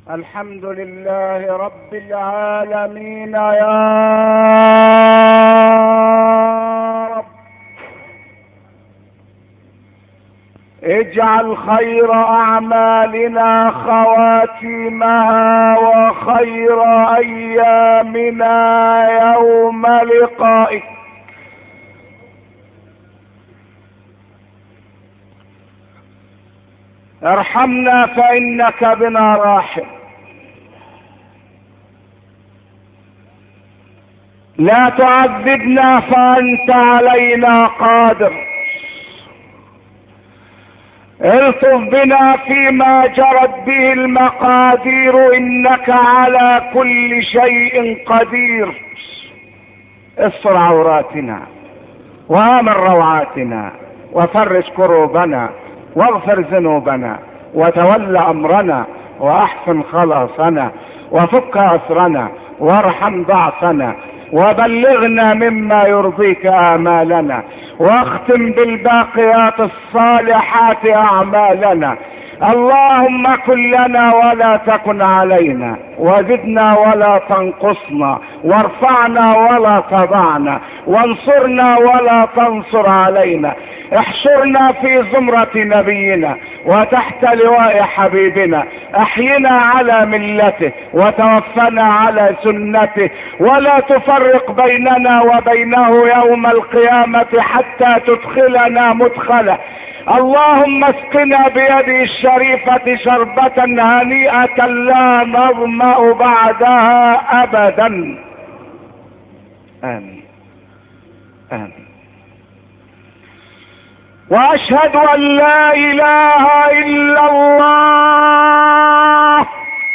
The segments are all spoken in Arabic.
الحمد لله رب العالمين يا رب. اجعل خير اعمالنا خواتيمها وخير ايامنا يوم لقائك. ارحمنا فانك بنا راحم، لا تعذبنا فانت علينا قادر. الطف بنا فيما جرت به المقادير انك على كل شيء قدير. استر عوراتنا وامن روعاتنا وفرج كروبنا واغفر ذنوبنا وتول امرنا واحسن خلاصنا وفك اسرنا وارحم ضعفنا وبلغنا مما يرضيك آمالنا واختم بالباقيات الصالحات أعمالنا. اللهم كن لنا ولا تكن علينا، وزدنا ولا تنقصنا، وارفعنا ولا تضعنا، وانصرنا ولا تنصر علينا. احشرنا في زمرة نبينا وتحت لواء حبيبنا. احينا على ملته وتوفنا على سنته، ولا تفرق بيننا وبينه يوم القيامة حتى تدخلنا مدخله. اللهم اسقنا بيده الشريفة شربة هنيئة لا نظمأ بعدها ابدا. امين امين. واشهد ان لا اله الا الله.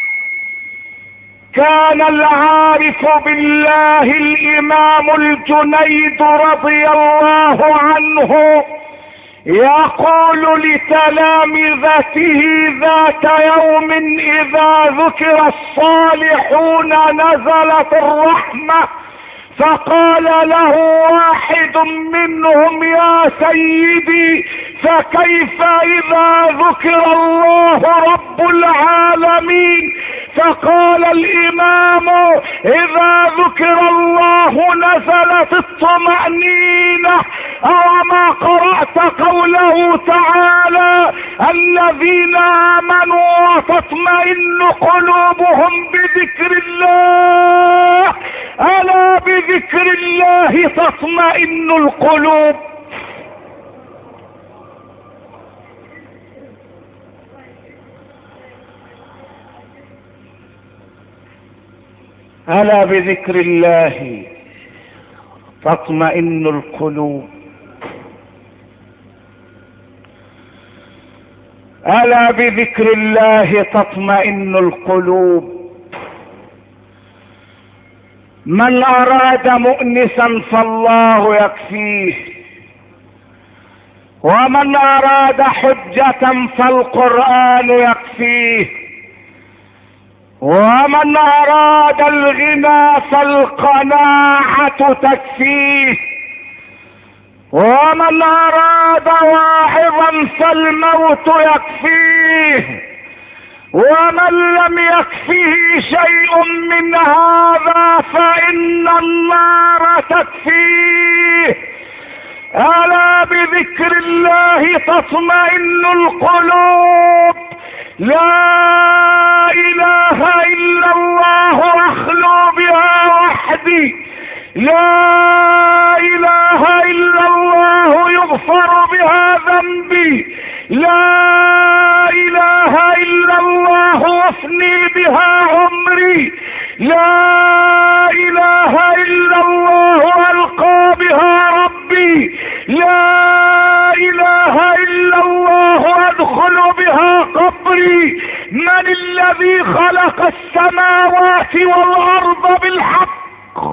كان العارف بالله الامام الجنيد رضي الله عنه يقول لتلامذته ذات يوم اذا ذكر الصالحون نزلت الرحمة، فقال له واحد منهم يا سيدي فكيف اذا ذكر الله رب العالمين؟ فقال الامام اذا ذكر الله نزلت الطمأنينة. اوما قرأت قوله تعالى الذين امنوا وتطمئن قلوبهم بذكر الله؟ الا بذكر الله تطمئن القلوب. الا بذكر الله تطمئن القلوب. الا بذكر الله تطمئن القلوب. من اراد مؤنسا فالله يكفيه، ومن اراد حجة فالقرآن يكفيه، ومن اراد الغنى فالقناعة تكفيه، ومن اراد واعظا فالموت يكفيه، ومن لم يكفه شيء من هذا فإن النار تكفيه. ألا بذكر الله تطمئن القلوب. لا إله إلا الله أخلو بها وحدي، لا إله إلا الله يغفر بها ذنبي، لا إله إلا الله أفني بها عمري، لا إله إلا الله ألقى بها ربي، لا إله إلا الله أدخل بها قبري. من الذي خلق السماوات والأرض بالحق؟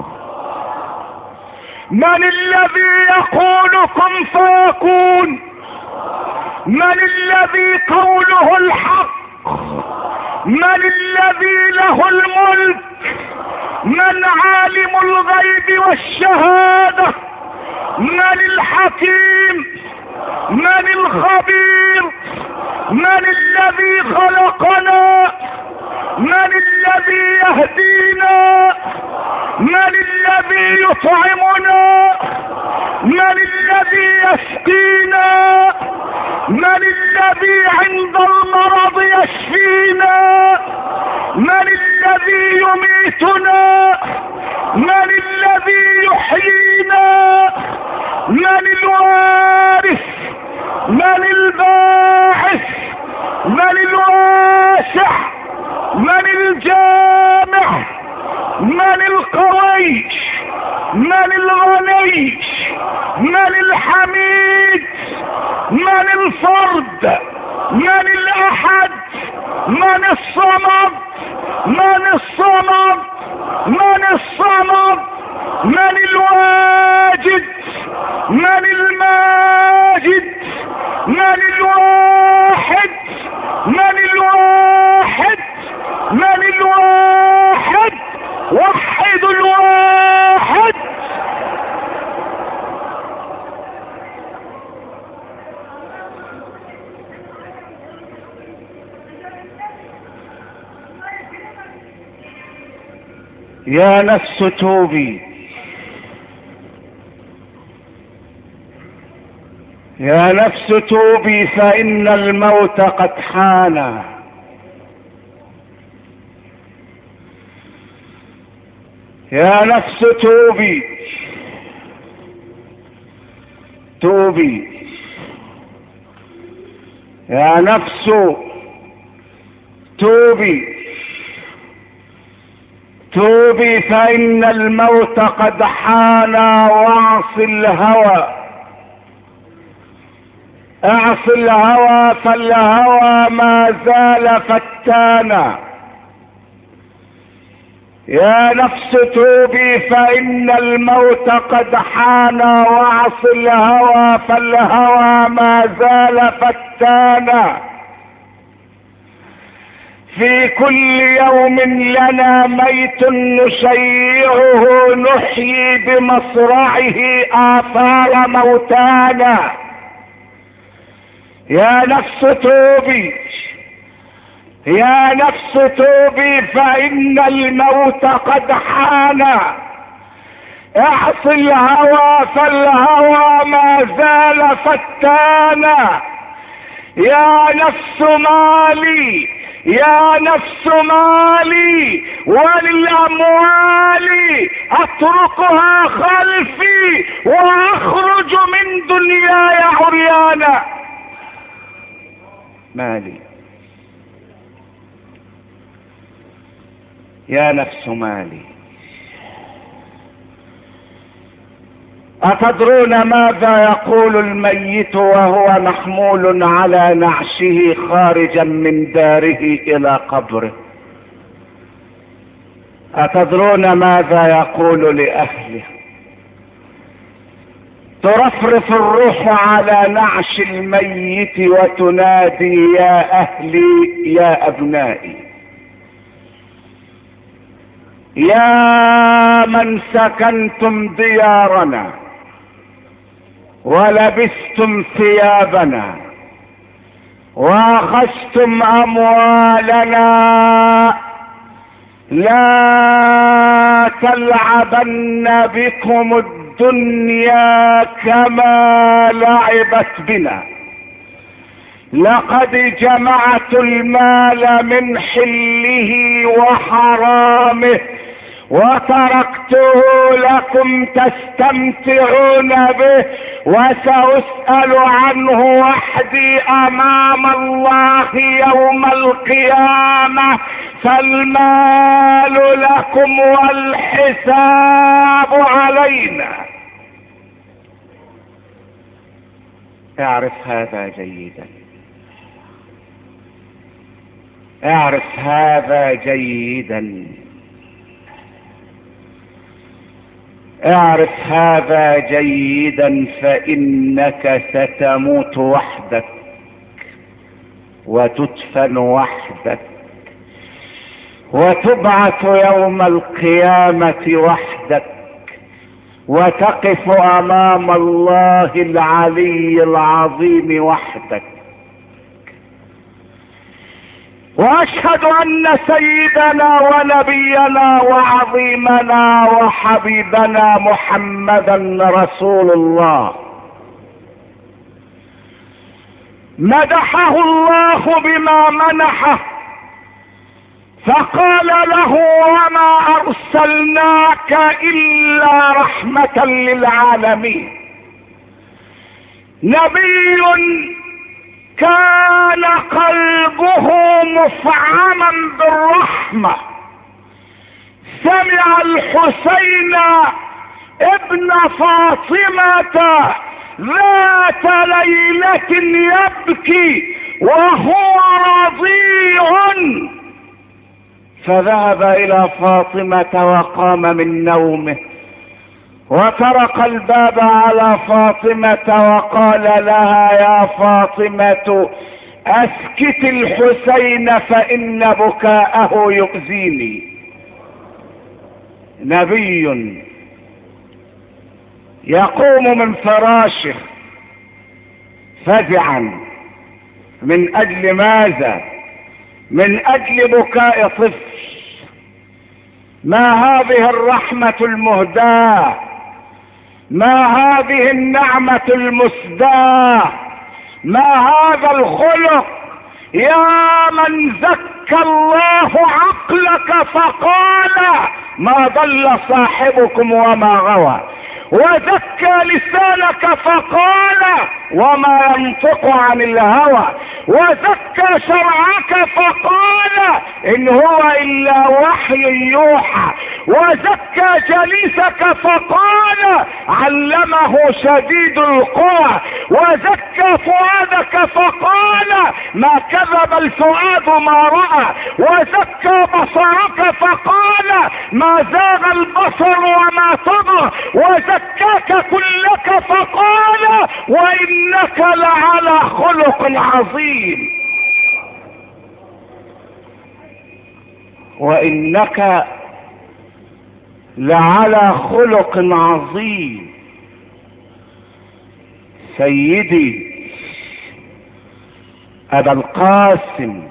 من الذي يقول كن فيكون؟ من الذي قوله الحق؟ من الذي له الملك؟ من عالم الغيب والشهادة؟ من الحكيم؟ من الخبير؟ من الذي خلقنا؟ من الذي يهدينا؟ من الذي يطعمنا؟ من الذي يسقينا؟ من الذي عند المرض يشفينا؟ من الذي يميتنا؟ من الذي يحيينا؟ من الوارث؟ من الباعث؟ من الواسع؟ من الجامع؟ من القوي؟ من الغني؟ من الحميد؟ من الفرد؟ من الاحد؟ من الصمد؟ من الصمد؟ من الصمد؟ من الواجد؟ من الماجد؟ من الواحد؟ من الواحد؟ من الواحد؟ وحد الواحد. يا نفس توبي، يا نفس توبي فإن الموت قد حان. يا نفس توبي، توبي يا نفس توبي، توبي فإن الموت قد حان. واعص الهوى، اعص الهوى فالهوى ما زال فتانا. يا نفس توبي فإن الموت قد حان. واعص الهوى فالهوى ما زال فتانا. في كل يوم لنا ميت نشيعه، نحيي بمصرعه آثار موتانا. يا نفس توبي، يا نفس توبي فإن الموت قد حان. اعص الهوى فالهوى ما زال فتانا. يا نفس مالي، يا نفس مالي وللأموال أتركها خلفي وأخرج من دنياي عريانا. مالي، يا نفس مالي. أتدرون ماذا يقول الميت وهو محمول على نعشه خارجا من داره إلى قبره؟ أتدرون ماذا يقول لأهله؟ ترفرف الروح على نعش الميت وتنادي: يا أهلي، يا أبنائي، يا من سكنتم ديارنا ولبستم ثيابنا واخذتم اموالنا، لا تلعبن بكم الدنيا كما لعبت بنا. لقد جمعت المال من حله وحرامه وتركته لكم تستمتعون به، وسأسأل عنه وحدي امام الله يوم القيامة، فالمال لكم والحساب علينا. اعرف هذا جيدا، اعرف هذا جيدا، اعرف هذا جيدا، فإنك ستموت وحدك وتدفن وحدك وتبعث يوم القيامة وحدك وتقف أمام الله العلي العظيم وحدك. واشهد ان سيدنا ونبينا وعظيمنا وحبيبنا محمدا رسول الله مدحه الله بما منحه، فقال له وما ارسلناك الا رحمة للعالمين. نبي كان قلبه مفعما بالرحمة، سمع الحسين ابن فاطمة ذات ليلة يبكي وهو رضيع، فذهب الى فاطمة وقام من نومه وطرق الباب على فاطمة وقال لها يا فاطمة اسكت الحسين فان بكاءه يؤذيني. نبي يقوم من فراشه فزعا من اجل ماذا؟ من اجل بكاء طفل. ما هذه الرحمة المهداة؟ ما هذه النعمة المسداة؟ ما هذا الخلق؟ يا من زكى الله عقلك فقال ما ضل صاحبكم وما غوى، وزكى لسانك فقال وما ينطق عن الهوى، وزكى شرعك فقال ان هو الا وحي يوحى، وزكى جليسك فقال علمه شديد القوى، وزكى فؤادك فقال ما كذب الفؤاد ما رأى، وزكى بصرك فقال ما زاغ البصر وما طغى، وزكاك كلك فقال وإنك لعلى خلق عظيم. وإنك لعلى خلق عظيم. سيدي أبا القاسم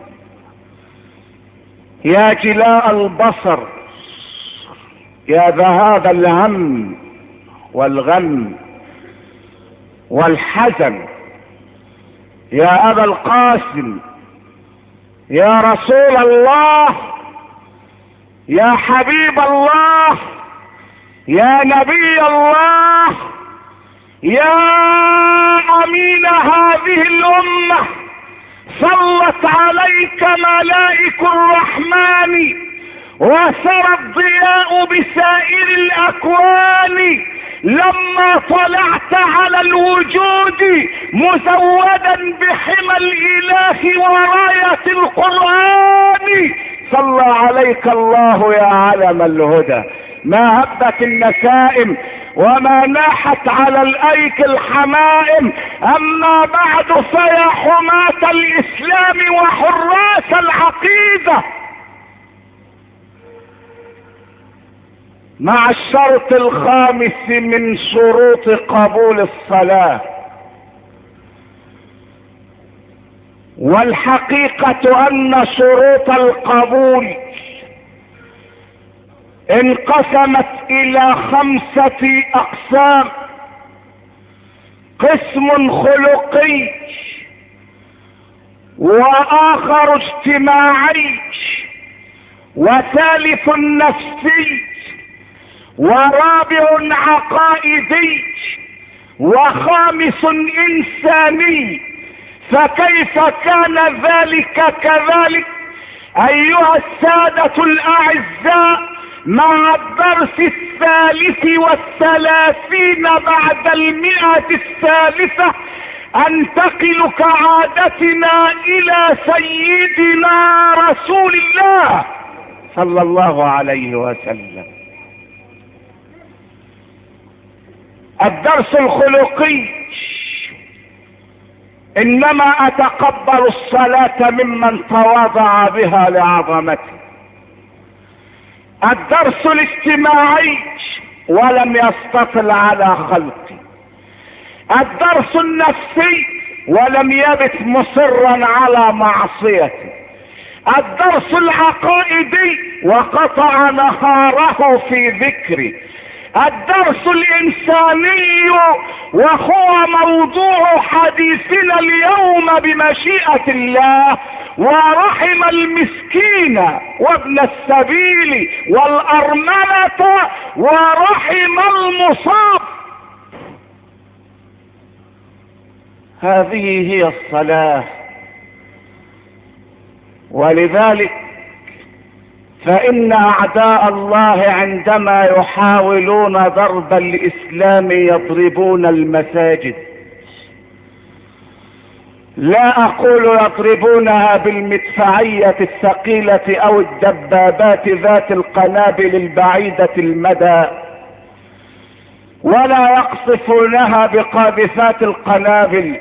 يا جلاء البصر، يا ذهاب الهم والغم والحزن، يا أبا القاسم، يا رسول الله، يا حبيب الله، يا نبي الله، يا أمين هذه الأمة، صلت عليك ملائك الرحمن وسرى الضياء بسائر الأكوان لما طلعت على الوجود مزودا بحمى الإله وراية القرآن. صلى عليك الله يا علم الهدى. ما هبت النسائم وما ناحت على الأيك الحمائم، أما بعد فيا حماة الإسلام وحراس العقيدة، مع الشرط الخامس من شروط قبول الصلاة. والحقيقة أن شروط القبول انقسمت إلى 5 أقسام: قسم خلقي، وآخر اجتماعي، وثالث نفسي، ورابع عقائدي، وخامس إنساني. فكيف كان ذلك كذلك أيها السادة الأعزاء مع الدرس 33 بعد 100 الثالثة أنتقل كعادتنا إلى سيدنا رسول الله صلى الله عليه وسلم. الدرس الخلقي: انما اتقبل الصلاة ممن تواضع بها لعظمته. الدرس الاجتماعي: ولم يستطل على خلقي. الدرس النفسي: ولم يبت مصرا على معصيته. الدرس العقائدي وقطع نهاره في ذكره. الدرس الانساني وهو موضوع حديثنا اليوم بمشيئة الله، ورحم المسكين وابن السبيل والارملة ورحم المصاب. هذه هي الصلاة. ولذلك فإن أعداء الله عندما يحاولون ضرب الإسلام يضربون المساجد. لا أقول يضربونها بالمدفعية الثقيلة أو الدبابات ذات القنابل البعيدة المدى، ولا يقصفونها بقاذفات القنابل،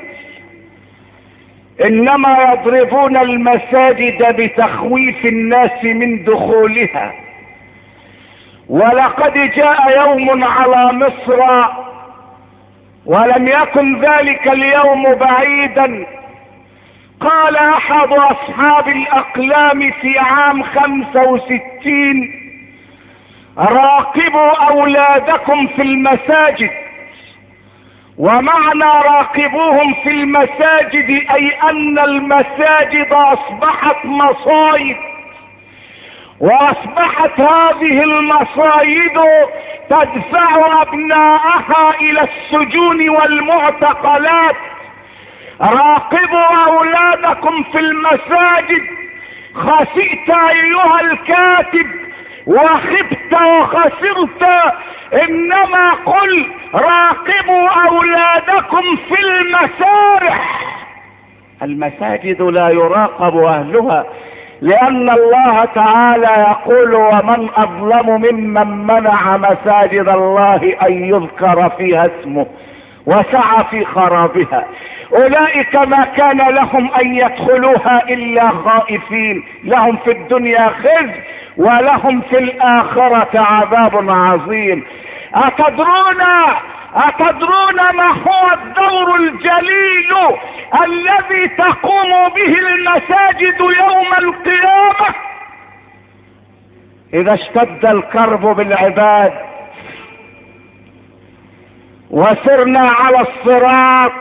انما يضربون المساجد بتخويف الناس من دخولها. ولقد جاء يوم على مصر ولم يكن ذلك اليوم بعيدا، قال احد اصحاب الاقلام في عام 65: راقبوا اولادكم في المساجد. ومعنى راقبوهم في المساجد اي ان المساجد اصبحت مصايد، واصبحت هذه المصايد تدفع ابناءها الى السجون والمعتقلات. راقبوا اولادكم في المساجد. خسئت ايها الكاتب وخبت وخسرت، انما قل راقبوا اولادكم في المسارح. المساجد لا يراقب اهلها، لان الله تعالى يقول: ومن اظلم ممن منع مساجد الله ان يذكر فيها اسمه وسعى في خرابها. اولئك ما كان لهم ان يدخلوها الا خائفين، لهم في الدنيا خزي ولهم في الاخرة عذاب عظيم. أتدرون ما هو الدور الجليل الذي تقوم به المساجد يوم القيامة؟ إذا اشتد الكرب بالعباد وسرنا على الصراط،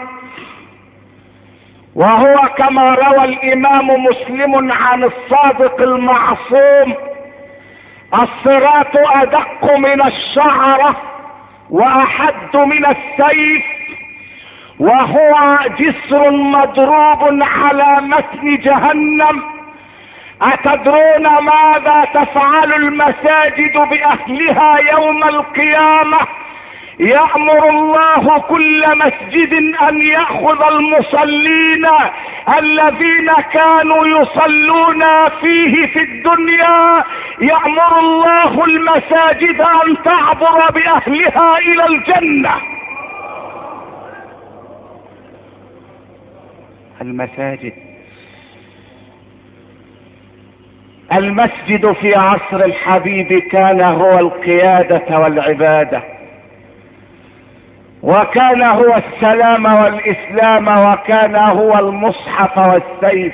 وهو كما روى الإمام مسلم عن الصادق المعصوم: الصراط أدق من الشعرة وأحد من السيف، وهو جسر مضروب على متن جهنم. أتدرون ماذا تفعل المساجد بأهلها يوم القيامة؟ يأمر الله كل مسجد أن يأخذ المصلين الذين كانوا يصلون فيه في الدنيا، يأمر الله المساجد أن تعبر بأهلها إلى الجنة. المسجد في عصر الحبيب كان هو القيادة والعبادة، وكان هو السلام والإسلام، وكان هو المصحف والسيف.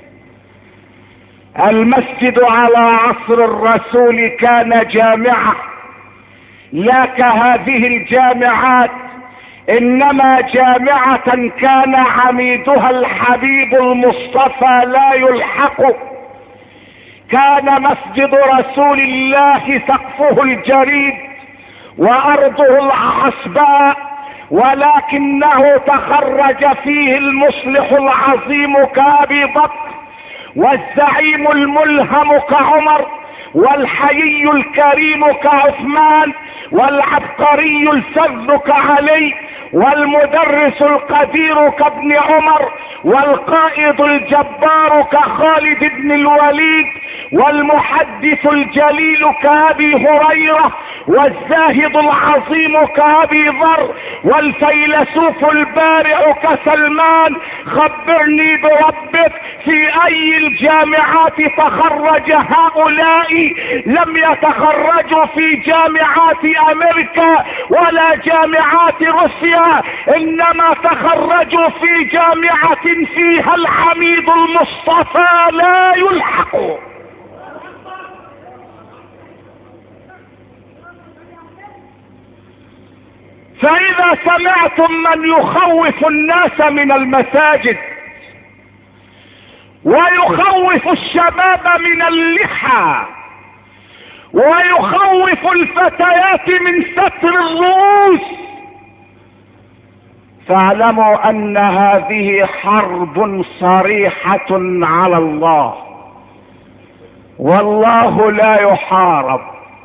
المسجد على عصر الرسول كان جامعة، لا كهذه الجامعات، انما جامعة كان عميدها الحبيب المصطفى لا يلحق. كان مسجد رسول الله سقفه الجريد وارضه العصباء، ولكنه تخرج فيه المصلح العظيم كأبي بكر، والزعيم الملهم كعمر، والحيي الكريم كعثمان، والعبقري الفذ كعلي، والمدرس القدير كابن عمر، والقائد الجبار كخالد بن الوليد، والمحدث الجليل كأبي هريرة، والزاهد العظيم كأبي ذر والفيلسوف البارع كسلمان. خبرني بربك، في أي الجامعات تخرج هؤلاء؟ لم يتخرجوا في جامعات أمريكا ولا جامعات روسيا، إنما تخرجوا في جامعة فيها الحميد المصطفى لا يلحق. فإذا سمعتم من يخوف الناس من المساجد ويخوف الشباب من اللحى ويخوف الفتيات من ستر الرؤوس، فاعلموا ان هذه حرب صريحة على الله، والله لا يحارب.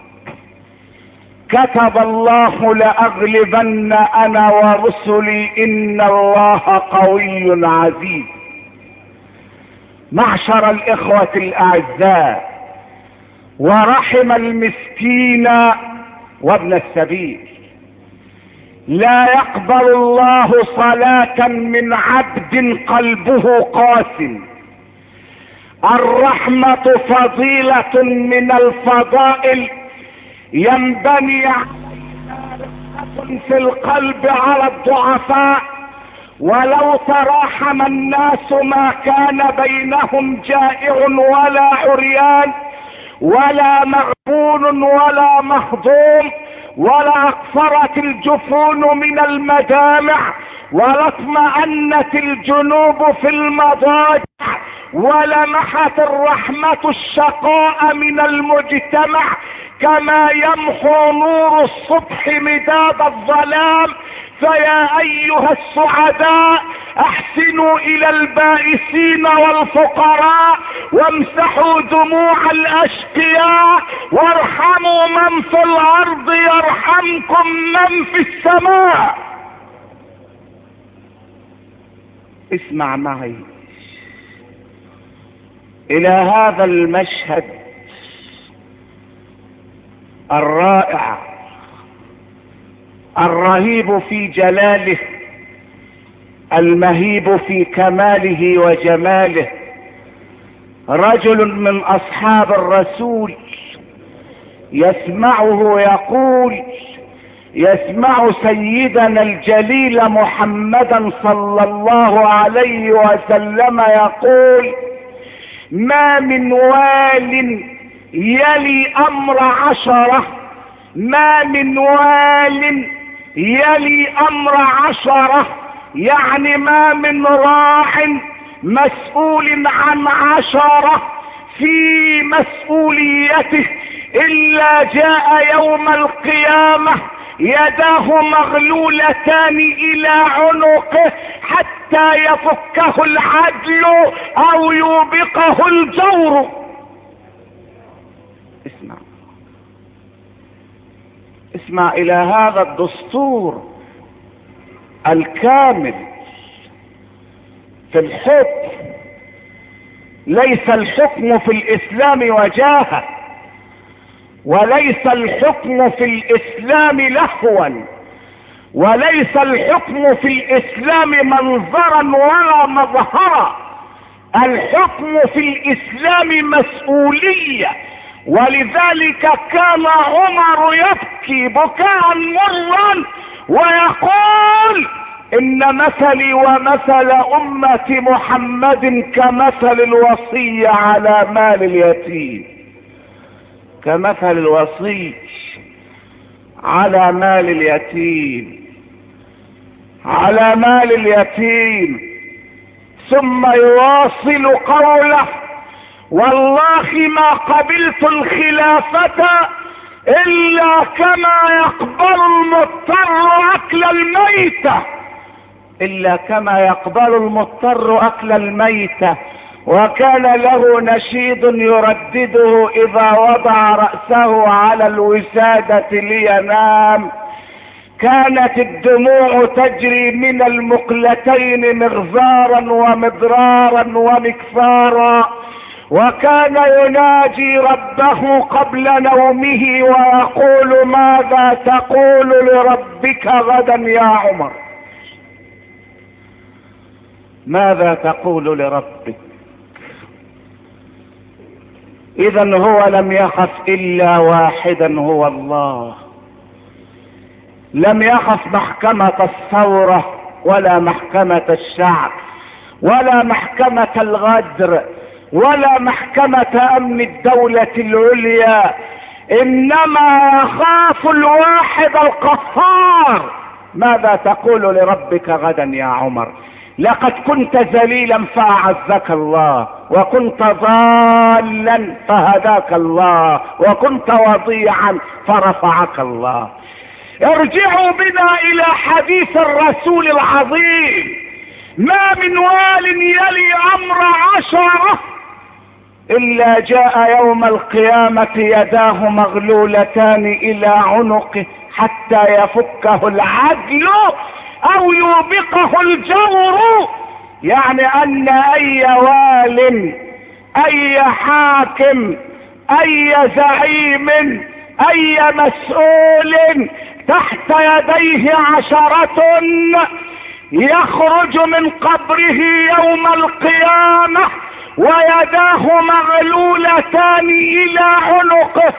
كتب الله لأغلبن انا ورسلي ان الله قوي عزيز. معشر الاخوة الاعزاء، ورحم المسكين وابن السبيل، لا يقبل الله صلاة من عبد قلبه قاس. الرحمة فضيلة من الفضائل ينبني في القلب على الضعفاء، ولو تراحم الناس ما كان بينهم جائع ولا عريان ولا مغبون ولا مهضوم، ولا اقصرت الجفون من المدامع، ولا اطمأنت الجنوب في المضاجع، ولمحت الرحمة الشقاء من المجتمع، كما يمحو نور الصبح مداد الظلام. فيا ايها السعداء، احسنوا الى البائسين والفقراء، وامسحوا دموع الاشقياء، وارحموا من في الارض يرحمكم من في السماء. اسمع معي الى هذا المشهد الرائع الرهيب في جلاله، المهيب في كماله وجماله. رجل من اصحاب الرسول يسمعه يقول، يسمع سيدنا الجليل محمدا صلى الله عليه وسلم يقول: ما من وال يلي امر عشرة، ما من وال يلي امر عشرة، يعني ما من راع مسؤول عن عشرة في مسؤوليته الا جاء يوم القيامة يداه مغلولتان الى عنقه حتى يفكه العدل او يوبقه الجور. اسمع الى هذا الدستور الكامل في الحكم. ليس الحكم في الاسلام وجاهة، وليس الحكم في الاسلام لهوا، وليس الحكم في الاسلام منظرا ولا مظهرا. الحكم في الاسلام مسؤولية، ولذلك كان عمر يبكي بكاء مرا ويقول: ان مثلي ومثل امة محمد كمثل الوصي على مال اليتيم، كمثل الوصي على مال اليتيم، على مال اليتيم. ثم يواصل قوله: والله ما قبلت الخلافة الا كما يقبل المضطر اكل الميتة، الا كما يقبل المضطر اكل الميتة. وكان له نشيد يردده اذا وضع رأسه على الوسادة لينام: كانت الدموع تجري من المقلتين مغزارا ومضرارا ومكفارا، وكان يناجي ربه قبل نومه ويقول: ماذا تقول لربك غدا يا عمر؟ ماذا تقول لربك؟ إذن هو لم يخف إلا واحدا، هو الله. لم يخف محكمة الثورة ولا محكمة الشعب ولا محكمة الغدر ولا محكمة أمن الدولة العليا، إنما يخاف الواحد القهار. ماذا تقول لربك غدا يا عمر؟ لقد كنت ذليلا فأعزك الله، وكنت ضالا فهداك الله، وكنت وضيعا فرفعك الله. ارجعوا بنا إلى حديث الرسول العظيم: ما من وال يلي أمر 10 إلا جاء يوم القيامة يداه مغلولتان إلى عنقه حتى يفكه العدل أو يوبقه الجور. يعني أن أي وال، أي حاكم، أي زعيم، أي مسؤول تحت يديه 10 يخرج من قبره يوم القيامة ويداه مغلولتان إلى عنقه،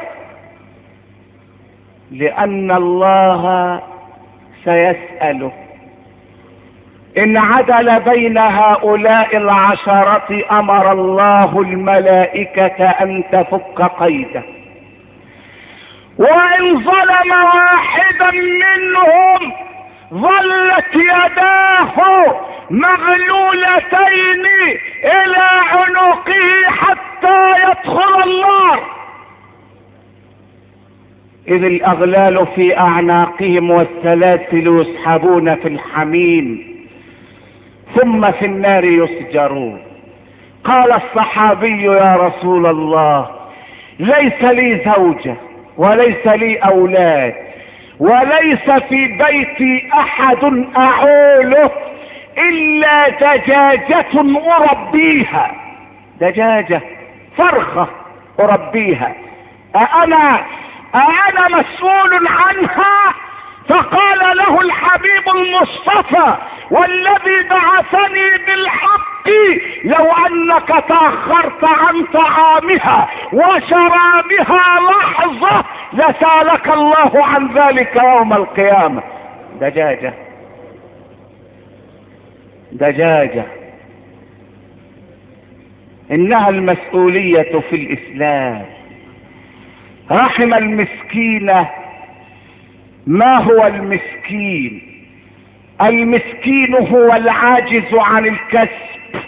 لأن الله سيسأله. إن عدل بين هؤلاء 10 أمر الله الملائكة أن تفك قيده، وإن ظلم واحدا منهم ظلت يداه مغلولتين إلى عنقه حتى يدخل النار، إذ الأغلال في أعناقهم والسلاسل يسحبون في الحميم ثم في النار يسجرون. قال الصحابي: يا رسول الله، ليس لي زوجة وليس لي أولاد وليس في بيتي أحد أعوله إلا دجاجة أربيها، دجاجة فرخة أربيها، أأنا مسؤول عنها؟ فقال له الحبيب المصطفى: والذي بعثني بالحق لو أنك تأخرت عن طعامها وشرابها لحظة لسألك الله عن ذلك يوم القيامة. دجاجة، دجاجة. إنها المسؤولية في الإسلام. رحم المسكين. ما هو المسكين؟ المسكين هو العاجز عن الكسب،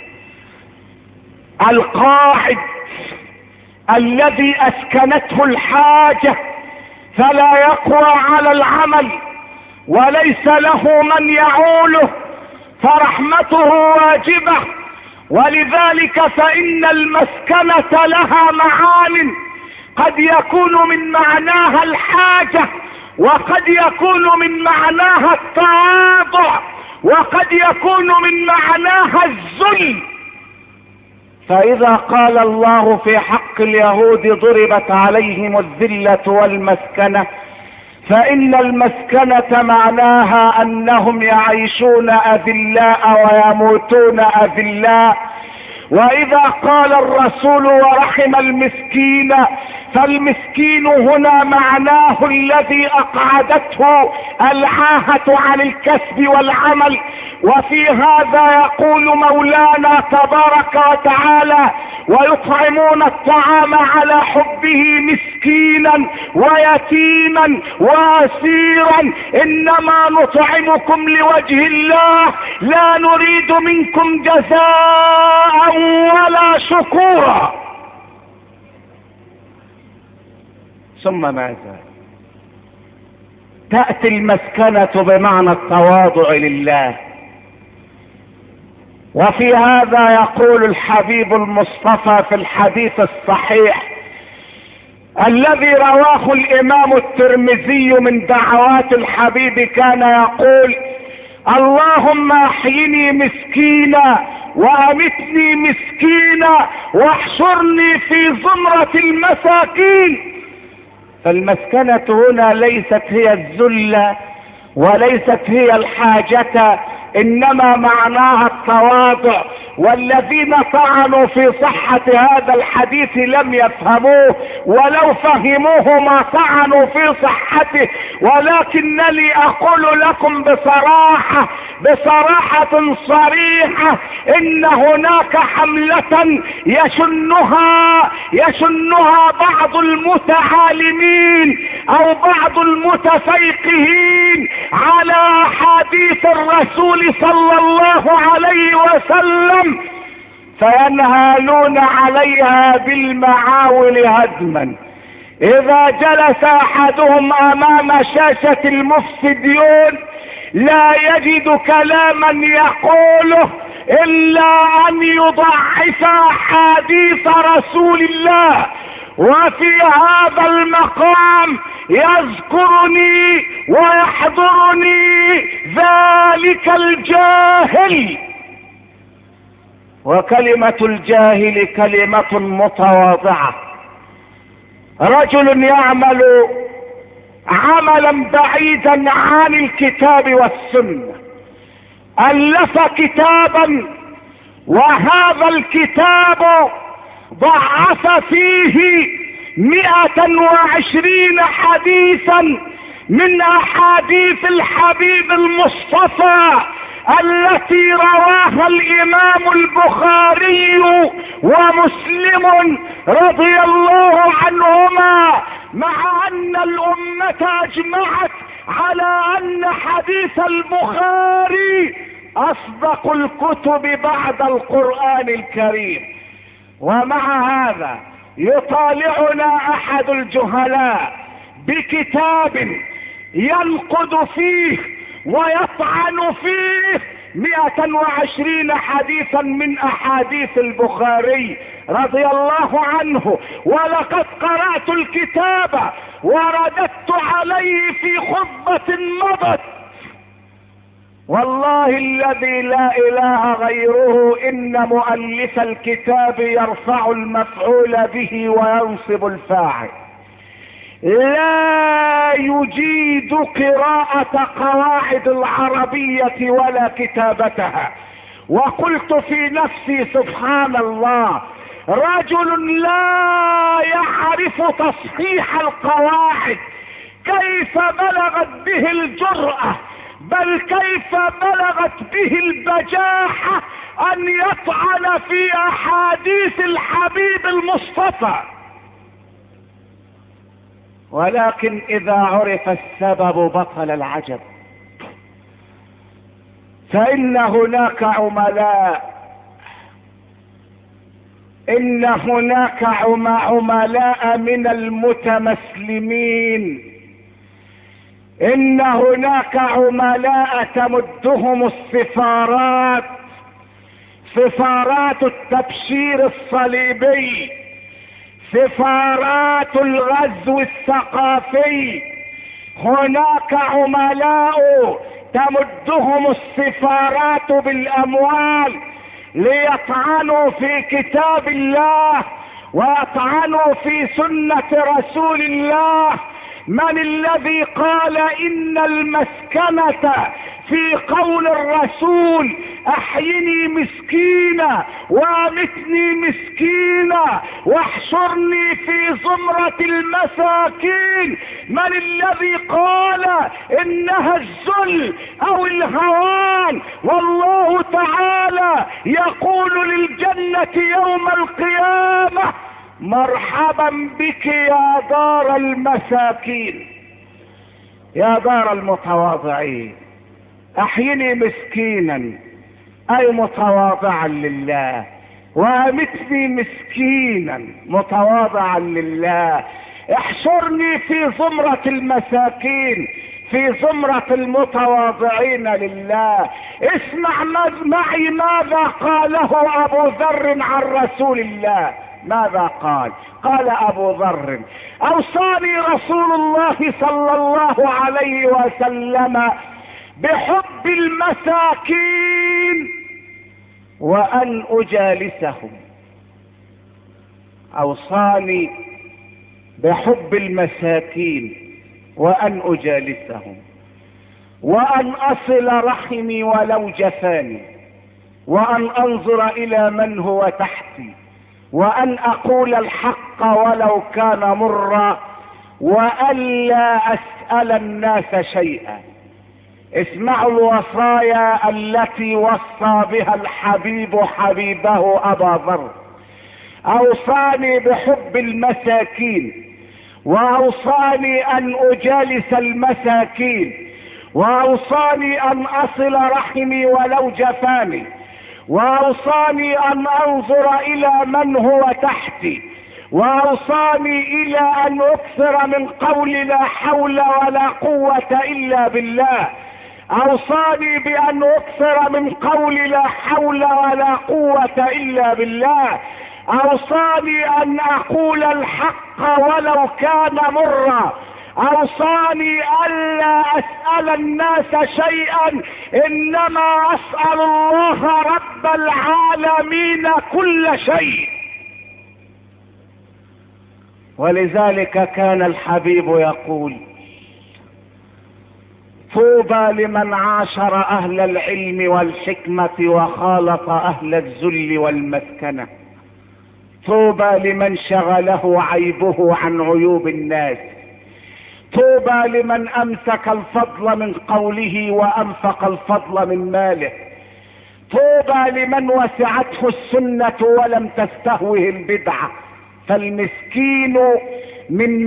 القاعد الذي أسكنته الحاجة فلا يقوى على العمل وليس له من يعوله، فرحمته واجبة. ولذلك فإن المسكنة لها معان، قد يكون من معناها الحاجة، وقد يكون من معناها التواضع، وقد يكون من معناها الذل. فإذا قال الله في حق اليهود: ضربت عليهم الذلة والمسكنة، فإن المسكنة معناها أنهم يعيشون أذلاء ويموتون أذلاء. وإذا قال الرسول: ورحم المسكين، فالمسكين هنا معناه الذي أقعدته العاهة عن الكسب والعمل. وفي هذا يقول مولانا تبارك وتعالى: ويطعمون الطعام على حبه مسكينا ويتيما واسيرا إنما نطعمكم لوجه الله لا نريد منكم جزاء ولا شكورا. ثم ماذا؟ تأتي المسكنة بمعنى التواضع لله. وفي هذا يقول الحبيب المصطفى في الحديث الصحيح الذي رواه الإمام الترمذي من دعوات الحبيب، كان يقول: اللهم احيني مسكينا وامتني مسكينا واحشرني في زمرة المساكين. فالمسكنة هنا ليست هي الذلة وليست هي الحاجة، انما معناها التواضع. والذين طعنوا في صحة هذا الحديث لم يفهموه، ولو فهموه ما طعنوا في صحته. ولكنني اقول لكم بصراحة صريحة ان هناك حملة يشنها بعض المتعالمين او بعض المتفيقهين على احاديث الرسول صلى الله عليه وسلم، فينهالون عليها بالمعاول هدما. اذا جلس احدهم امام شاشة المفسديون لا يجد كلاما يقوله الا ان يضعف احاديث رسول الله. وفي هذا المقام يذكرني ويحضرني ذلك الجاهل، وكلمة الجاهل كلمة متواضعة. رجل يعمل عملا بعيدا عن الكتاب والسنة، ألف كتابا، وهذا الكتاب ضعف فيه 120 حديثا من احاديث الحبيب المصطفى التي رواها الامام البخاري ومسلم رضي الله عنهما، مع ان الامة اجمعت على ان حديث البخاري اصدق الكتب بعد القرآن الكريم. ومع هذا يطالعنا احد الجهلاء بكتاب ينقد فيه ويطعن فيه 120 حديثا من احاديث البخاري رضي الله عنه. ولقد قرأت الكتاب ورددت عليه في خطبة مضت، والله الذي لا اله غيره ان مؤلف الكتاب يرفع المفعول به وينصب الفاعل، لا يجيد قراءة قواعد العربية ولا كتابتها. وقلت في نفسي سبحان الله، رجل لا يعرف تصحيح القواعد، كيف بلغت به الجرأة، بل كيف بلغت به البجاحة ان يطعن في احاديث الحبيب المصطفى. ولكن اذا عرف السبب بطل العجب، فان هناك عملاء، ان هناك عملاء من المتمسلمين، ان هناك عملاء تمدهم السفارات، سفارات التبشير الصليبي، سفارات الغزو الثقافي. هناك عملاء تمدهم السفارات بالاموال ليطعنوا في كتاب الله ويطعنوا في سنة رسول الله. من الذي قال ان المسكنة في قول الرسول احيني مسكينة وامتني مسكينة واحشرني في زمرة المساكين؟ من الذي قال انها الذل او الهوان؟ والله تعالى يقول للجنة يوم القيامة مرحبا بك يا دار المساكين، يا دار المتواضعين. احيني مسكينا اي متواضعا لله، وامتني مسكينا متواضعا لله. احشرني في زمرة المساكين، في زمرة المتواضعين لله. اسمع معي ماذا قاله ابو ذر عن رسول الله. ماذا قال؟ قال ابو ذر: اوصاني رسول الله صلى الله عليه وسلم بحب المساكين وأن أجالسهم. أوصاني بحب المساكين وأن أجالسهم، وأن أصل رحمي ولو جفاني، وأن أنظر إلى من هو تحتي، وأن أقول الحق ولو كان مرا، وألا أسأل الناس شيئا. اسمعوا الوصايا التي وصى بها الحبيب حبيبه أبا ذر. أوصاني بحب المساكين، وأوصاني أن أجالس المساكين، وأوصاني أن أصل رحمي ولو جفاني، وأوصاني أن أنظر إلى من هو تحتي، وأوصاني إلى أن أكثر من قول لا حول ولا قوة إلا بالله. أوصاني بأن أكثر من قول لا حول ولا قوة إلا بالله. أوصاني أن أقول الحق ولو كان مرا. أوصاني ألا أسأل الناس شيئا، إنما أسأل الله رب العالمين كل شيء. ولذلك كان الحبيب يقول: طوبى لمن عاشر أهل العلم والحكمة وخالط أهل الذل والمسكنة. طوبى لمن شغله عيبه عن عيوب الناس. طوبى لمن أمسك الفضل من قوله وأنفق الفضل من ماله. طوبى لمن وسعته السنة ولم تستهوه البدعة. فالمسكين من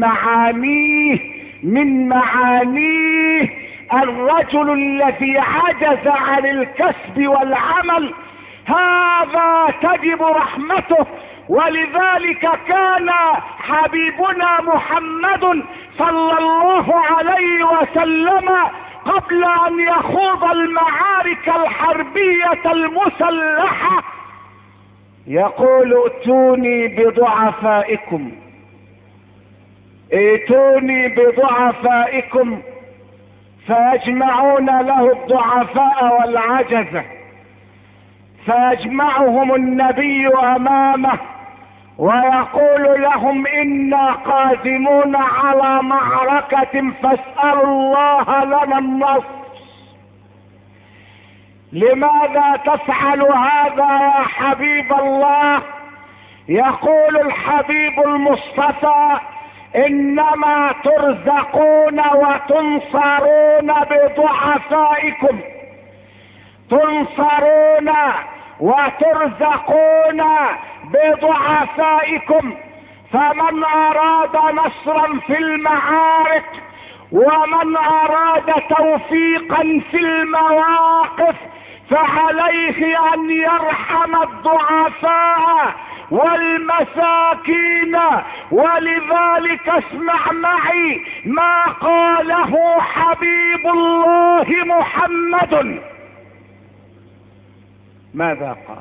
معانيه الرجل الذي عجز عن الكسب والعمل، هذا تجب رحمته. ولذلك كان حبيبنا محمد صلى الله عليه وسلم قبل أن يخوض المعارك الحربية المسلحة يقول: ائتوني بضعفائكم، ائتوني بضعفائكم، فيجمعون له الضعفاء والعجزة، فيجمعهم النبي أمامه ويقول لهم: إنا قادمون على معركة فاسألوا الله لنا النصر. لماذا تفعل هذا يا حبيب الله؟ يقول الحبيب المصطفى: إنما ترزقون وتنصرون بضعفائكم، تنصرون وترزقون بضعفائكم. فمن أراد نصرا في المعارك ومن أراد توفيقا في المواقف فعليه أن يرحم الضعفاء والمساكين. ولذلك اسمع معي ما قاله حبيب الله محمد. ماذا قال؟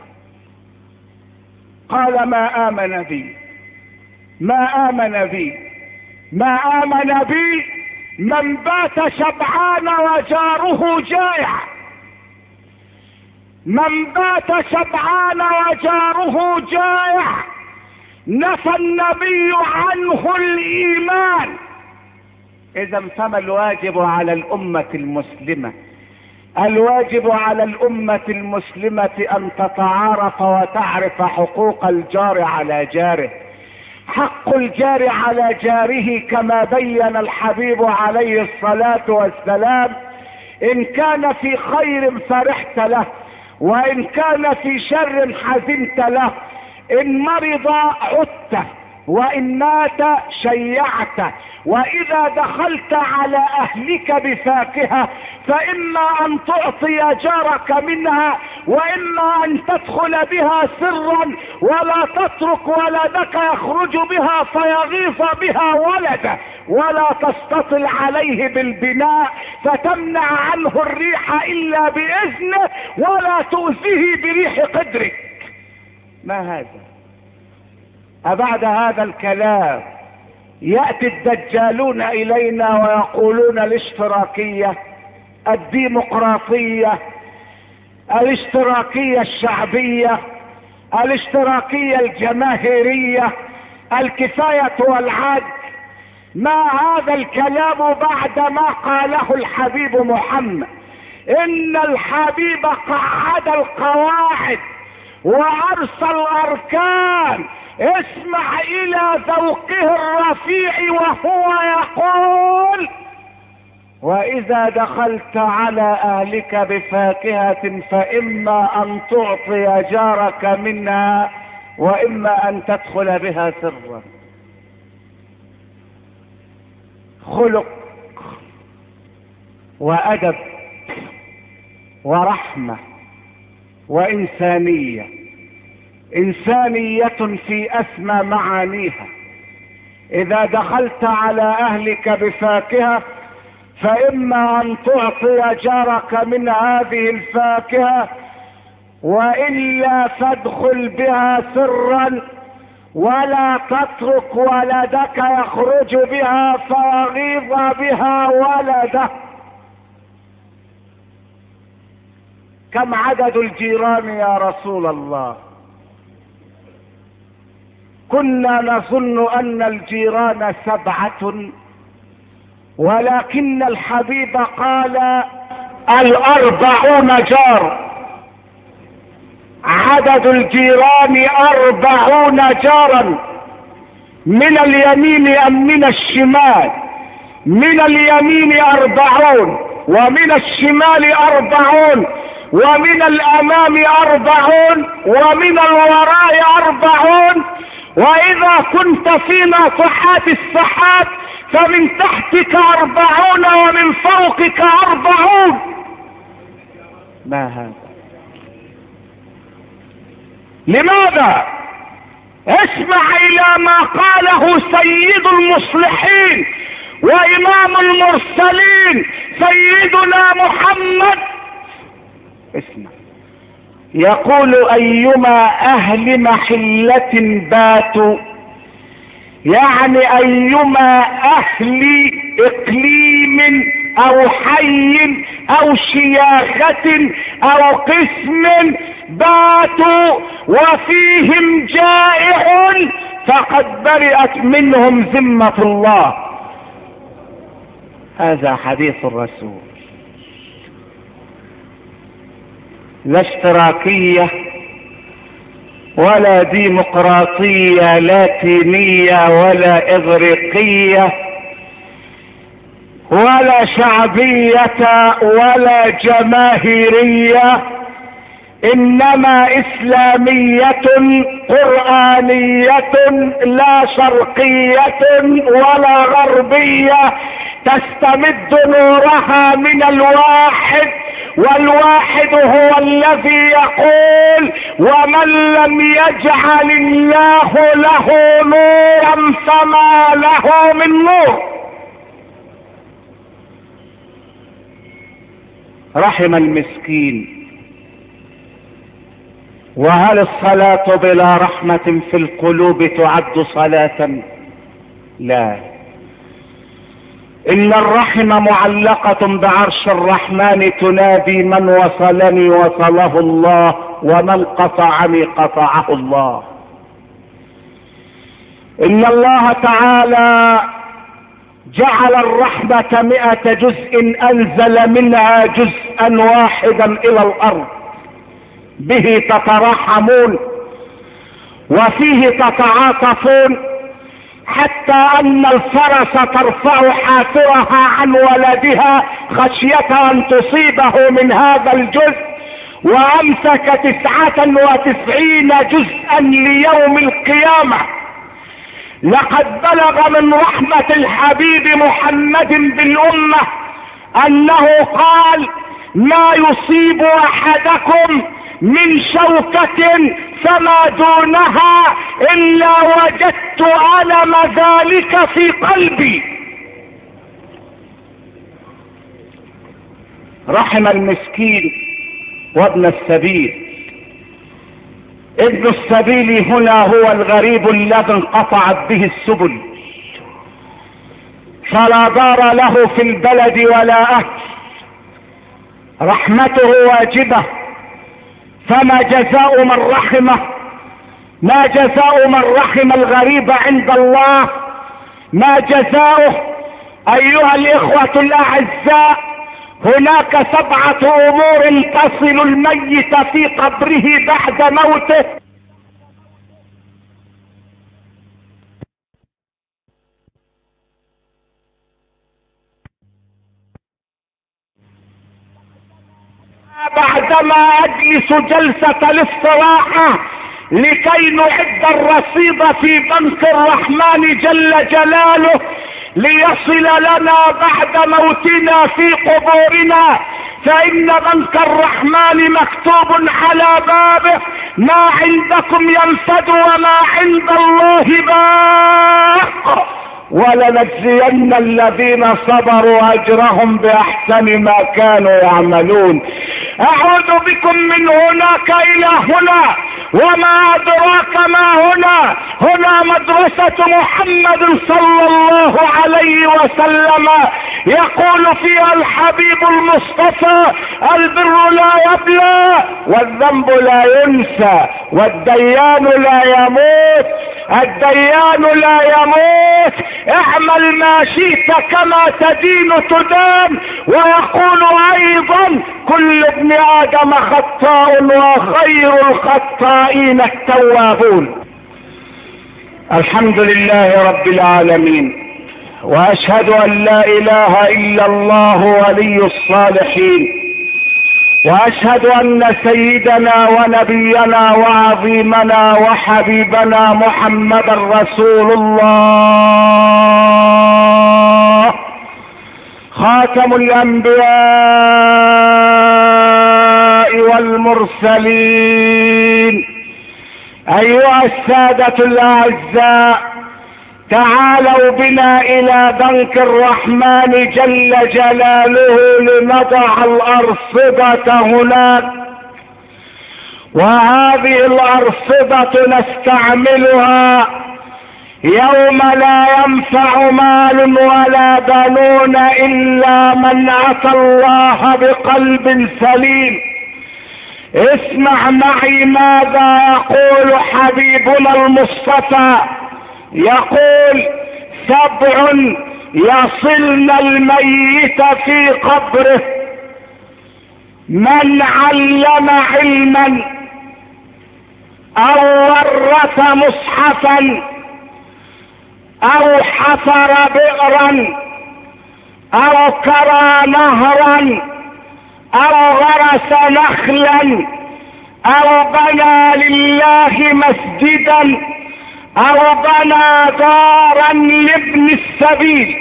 قال: ما آمن بي من بات شبعان وجاره جائع. من بات شبعان وجاره جائع نفى النبي عنه الإيمان. إذا فما الواجب على الأمة المسلمة؟ الواجب على الأمة المسلمة أن تتعارف وتعرف حقوق الجار على جاره. حق الجار على جاره كما بين الحبيب عليه الصلاة والسلام: إن كان في خير فرحت له، وإن كان في شر حزنت له. إن مرض عدته، وإن مات شيعته. وإذا دخلت على أهلك بفاكهة فإما أن تعطي جارك منها، وإما أن تدخل بها سرا ولا تترك ولدك يخرج بها فيغيظ بها ولده، ولا تستطل عليه بالبناء فتمنع عنه الريح إلا بإذنه، ولا تؤذيه بريح قدرك. ما هذا؟ أبعد هذا الكلام يأتي الدجالون إلينا ويقولون الاشتراكية، الديمقراطية، الاشتراكية الشعبية، الاشتراكية الجماهيرية، الكفاية والعدل. ما هذا الكلام بعد ما قاله الحبيب محمد؟ ان الحبيب قعد القواعد وارسى الاركان. اسمع الى ذوقه الرفيع وهو يقول: واذا دخلت على اهلك بفاكهة فاما ان تعطي جارك منها واما ان تدخل بها سرا. خلق وادب ورحمة وإنسانية، إنسانية في أسمى معانيها. إذا دخلت على أهلك بفاكهة فإما أن تعطي جارك من هذه الفاكهة وإلا فادخل بها سرا، ولا تترك ولدك يخرج بها فيغيظ بها ولده. كم عدد الجيران يا رسول الله؟ كنا نظن ان الجيران 7، ولكن الحبيب قال 40 جار. عدد الجيران 40 جارا، من اليمين ام من الشمال؟ من اليمين 40 ومن الشمال 40 ومن الامام 40 ومن الوراء 40. واذا كنت في ناصحات السحاب فمن تحتك 40 ومن فوقك 40. ما هذا؟ لماذا؟ اسمع الى ما قاله سيد المصلحين وامام المرسلين سيدنا محمد. اسمع، يقول: ايما اهل محلة باتوا، يعني ايما اهل اقليم او حي او شياخة او قسم باتوا وفيهم جائع فقد برئت منهم ذمة الله. هذا حديث الرسول. لا اشتراكية ولا ديمقراطية لاتينية ولا اغريقية ولا شعبية ولا جماهيرية، انما اسلامية قرآنية لا شرقية ولا غربية، تستمد نورها من الواحد، والواحد هو الذي يقول: ومن لم يجعل الله له نورا فما له من نور. رحم المسكين. وهل الصلاة بلا رحمة في القلوب تعد صلاة؟ لا. ان الرحم معلقة بعرش الرحمن تنادي: من وصلني وصله الله، ومن قطعني قطعه الله. ان الله تعالى جعل الرحمة 100 جزء، انزل منها جزءا واحدا الى الارض، به تتراحمون وفيه تتعاطفون، حتى ان الفرس ترفع حافرها عن ولدها خشية ان تصيبه من هذا الجزء، وامسك 99 جزءا ليوم القيامة. لقد بلغ من رحمة الحبيب محمد بالامة انه قال: ما يصيب احدكم من شوكة فما دونها الا وجدت الم ذلك في قلبي. رحم المسكين وابن السبيل. ابن السبيل هنا هو الغريب الذي انقطعت به السبل، فلا دار له في البلد ولا اهل. رحمته واجبة فما جزاء من رحمه؟ ما جزاء من رحم الغريب عند الله؟ ما جزاؤه؟ ايها الاخوة الاعزاء، هناك 7 امور تصل الميت في قبره بعد موته. بعدما اجلس جلسة الاستراحة لكي نعد الرصيد في بنك الرحمن جل جلاله ليصل لنا بعد موتنا في قبورنا، فإن بنك الرحمن مكتوب على بابه: ما عندكم ينفد وما عند الله باق، ولنجزين الذين صبروا اجرهم باحسن ما كانوا يعملون. اعود بكم من هناك الى هنا، وما ادراك ما هنا. هنا مدرسة محمد صلى الله عليه وسلم، يقول فيها الحبيب المصطفى: البر لا يبلى، والذنب لا ينسى، والديان لا يموت. الديان لا يموت. اعمل ما شئت كما تدين تدان. ويقول ايضا: كل ابن ادم خطاء وخير الخطائين التوابون. الحمد لله رب العالمين، واشهد ان لا اله الا الله ولي الصالحين، واشهد ان سيدنا ونبينا وعظيمنا وحبيبنا محمدا رسول الله، خاتم الانبياء والمرسلين. ايها السادة الاعزاء، تعالوا بنا الى بنك الرحمن جل جلاله لنضع الارصدة هناك، وهذه الارصدة نستعملها يوم لا ينفع مال ولا بنون الا من اتى الله بقلب سليم. اسمع معي ماذا يقول حبيبنا المصطفى. يقول: 7 يصلن الميت في قبره: من علم علما، او ورث مصحفا، او حفر بئرا، او كرى نهرا، او غرس نخلا، او بنى لله مسجدا، او بنى دارا لابن السبيل.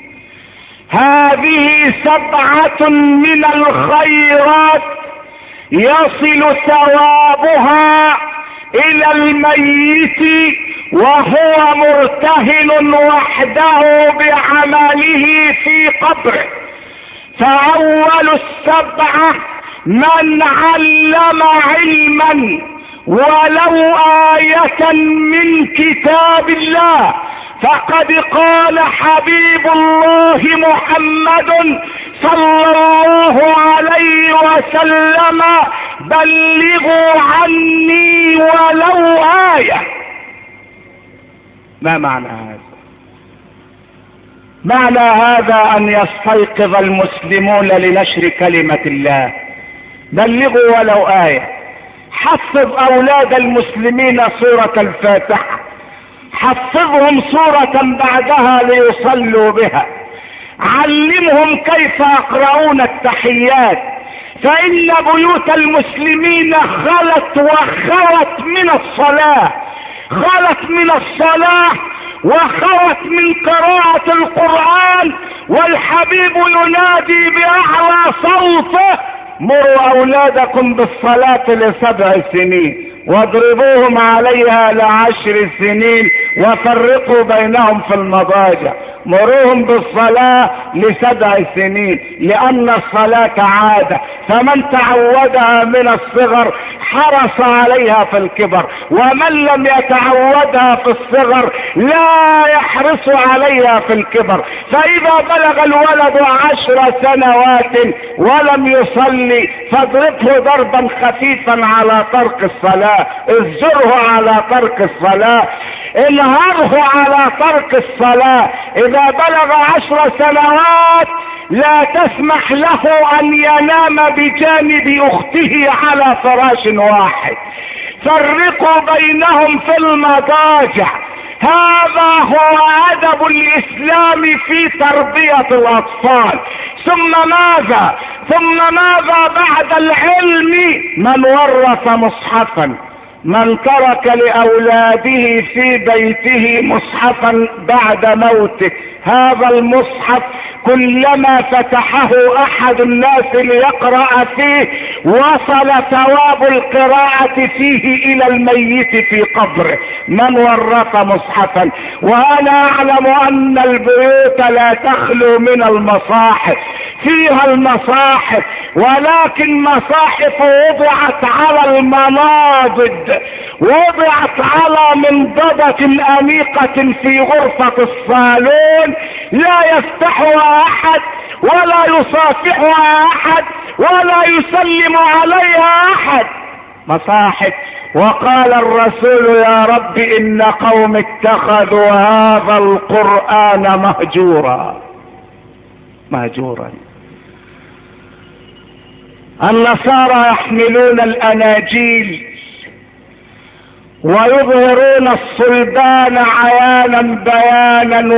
هذه 7 من الخيرات يصل ثوابها الى الميت وهو مرتهن وحده بعمله في قبره. فاول 7: من علم علما ولو آية من كتاب الله. فقد قال حبيب الله محمد صلى الله عليه وسلم: بلغوا عني ولو آية. ما معنى هذا؟ معنى هذا ان يستيقظ المسلمون لنشر كلمة الله. بلغوا ولو آية. حفظ اولاد المسلمين سورة الفاتحة، حفظهم سورة بعدها ليصلوا بها، علمهم كيف يقرؤون التحيات، فإن بيوت المسلمين خلت وخوت من الصلاة، خلت من الصلاة وخوت من قراءة القرآن. والحبيب ينادي بأعلى صوته: مروا أولادكم بالصلاة ل7 سنين. واضربوهم عليها ل10 سنين وفرقوا بينهم في المضاجع. مروهم بالصلاة ل7 سنين، لأن الصلاة عادة، فمن تعودها من الصغر حرص عليها في الكبر، ومن لم يتعودها في الصغر لا يحرص عليها في الكبر. فإذا بلغ الولد 10 سنوات ولم يصلي فاضربه ضربا خفيفا على ترك الصلاة، ازجره على ترك الصلاة، انهره على ترك الصلاة. إذا بلغ 10 سنوات لا تسمح له أن ينام بجانب أخته على فراش واحد، فرقوا بينهم في المضاجع. هذا هو أدب الإسلام في تربية الأطفال. ثم ماذا بعد العلم؟ من ورث مصحفا، من ترك لأولاده في بيته مصحفا بعد موته، هذا المصحف كلما فتحه أحد الناس ليقرأ فيه وصل ثواب القراءة فيه إلى الميت في قبره. من ورث مصحفا. وأنا أعلم أن البيوت لا تخلو من المصاحف، فيها المصاحف، ولكن مصاحف وضعت على المناضد، وضعت على منضدة أنيقة في غرفة الصالون، لا يفتحها أحد ولا يصافحها أحد ولا يسلم عليها أحد. مصاحف. وقال الرسول: يا رب إن قوم اتخذوا هذا القرآن مهجورا. النصارى يحملون الأناجيل ويظهرون الصلبان عيانا بيانا،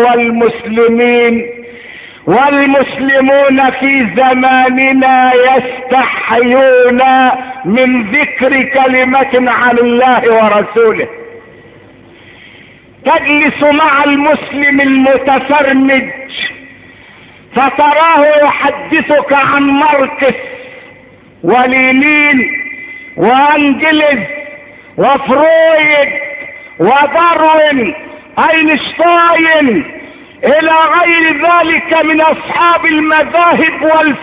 والمسلمون في زماننا يستحيون من ذكر كلمة عن الله ورسوله. تجلس مع المسلم المتفرنج فتراه يحدثك عن ماركس ولينين وانجلز وفرويد وداروين اينشتاين الى غير ذلك من اصحاب المذاهب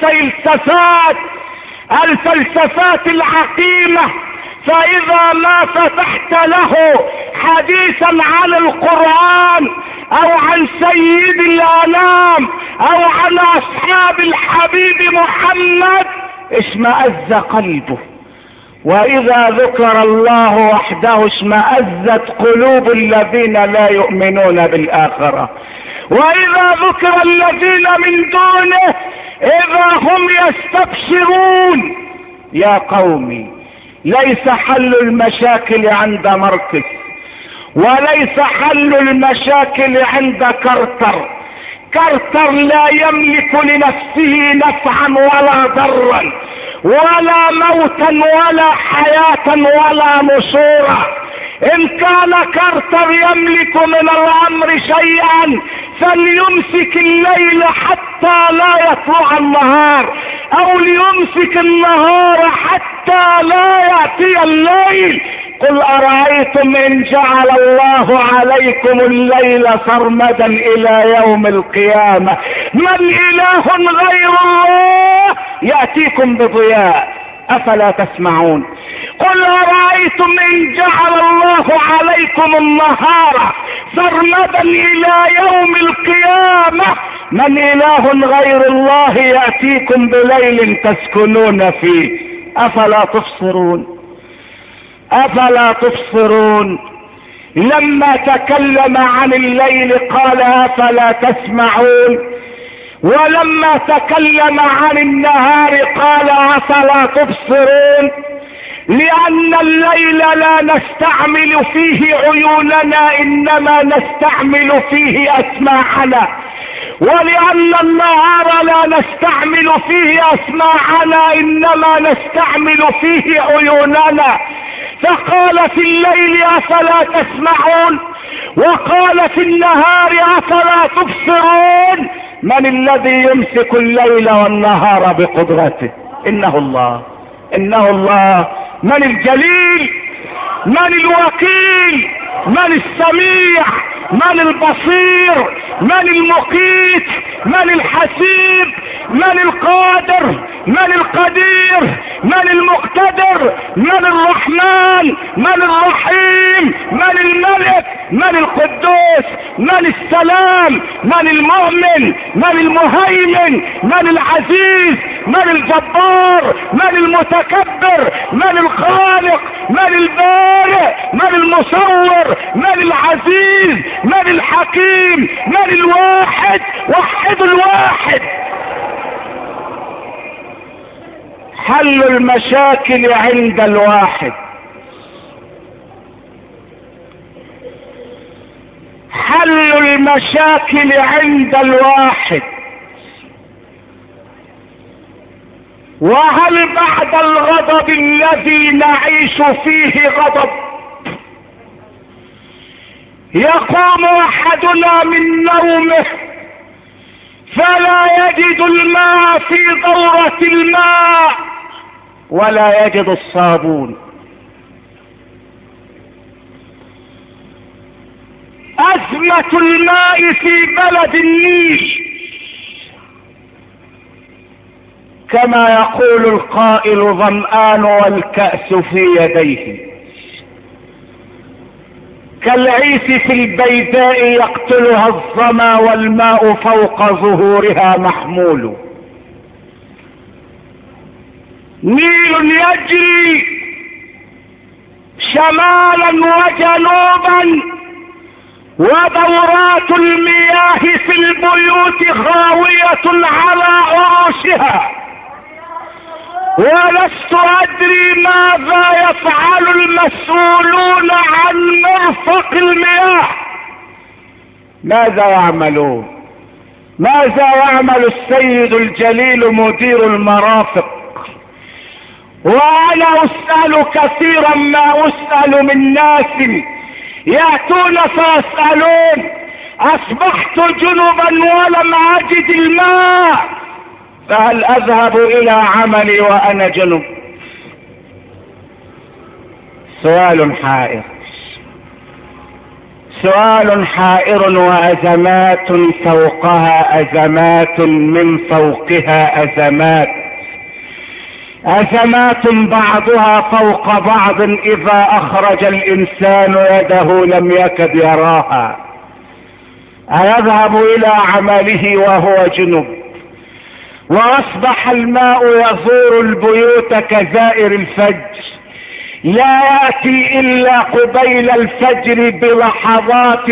الفلسفات العقيمة. فاذا ما فتحت له حديثا عن القرآن او عن سيد الانام او عن اصحاب الحبيب محمد اشمأز قلبه، واذا ذكر الله وحده اشمأزت قلوب الذين لا يؤمنون بالآخرة، واذا ذكر الذين من دونه اذا هم يستبشرون. يا قومي، ليس حل المشاكل عند ماركس، وليس حل المشاكل عند كارتر. كارتر لا يملك لنفسه نفعا ولا ضرا ولا موتا ولا حياة ولا نشورا. ان كان كارتر يملك من الامر شيئا فليمسك الليل حتى لا يطلع النهار، او ليمسك النهار حتى لا يأتي الليل. قل أرأيتم إن جعل الله عليكم الليل سرمدا إلى يوم القيامة من إله غير الله يأتيكم بضياء أفلا تسمعون. قل أرأيتم إن جعل الله عليكم النهار سرمدا إلى يوم القيامة من إله غير الله يأتيكم بليل تسكنون فيه أفلا تبصرون. لما تكلم عن الليل قال أفلا تسمعون، ولما تكلم عن النهار قال أفلا تبصرون. لأن الليل لا نستعمل فيه عيوننا إنما نستعمل فيه أسماعنا، ولأن النهار لا نستعمل فيه أسماعنا إنما نستعمل فيه عيوننا. فقال في الليل أفلا تسمعون، وقال في النهار أفلا تبصرون. من الذي يمسك الليل والنهار بقدرته؟ إنه الله. من الجليل؟ من الوكيل؟ من السميع؟ من البصير؟ من المقيت؟ من الحسيب؟ من القادر؟ من القدير؟ من المقتدر؟ من الرحمن؟ من الرحيم؟ من الملك؟ من القدوس؟ من السلام؟ من المؤمن؟ من المهيمن؟ من العزيز؟ من الجبار؟ من المتكبر؟ من الخالق؟ من البارئ؟ من المصور؟ من العزيز؟ من الحكيم؟ من الواحد؟ وحد الواحد. حل المشاكل عند الواحد. حل المشاكل عند الواحد. وهل بعد الغضب الذي نعيش فيه غضب يقوم احدنا من نومه فلا يجد الماء في دورة الماء ولا يجد الصابون؟ أزمة الماء في بلد النيل كما يقول القائل ظمآن والكأس في يديه، كالعيس في البيداء يقتلها الظما والماء فوق ظهورها محمول. نيل يجري شمالا وجنوبا ودورات المياه في البيوت خاوية على عروشها، ولست أدري ماذا يفعل المسؤولون عن مرفق المياه. ماذا يعملون؟ ماذا يعمل السيد الجليل مدير المرافق؟ وأنا أسأل كثيرا ما أسأل من ناس يأتون فيسألون أصبحت جنبا ولم أجد الماء، فهل أذهب إلى عملي وأنا جنب؟ سؤال حائر، سؤال حائر، وأزمات فوقها أزمات من فوقها أزمات، أزمات بعضها فوق بعض إذا أخرج الإنسان يده لم يكد يراها. أيذهب إلى عمله وهو جنب؟ وأصبح الماء يزور البيوت كزائر الفجر، لا يأتي إلا قبيل الفجر بلحظات،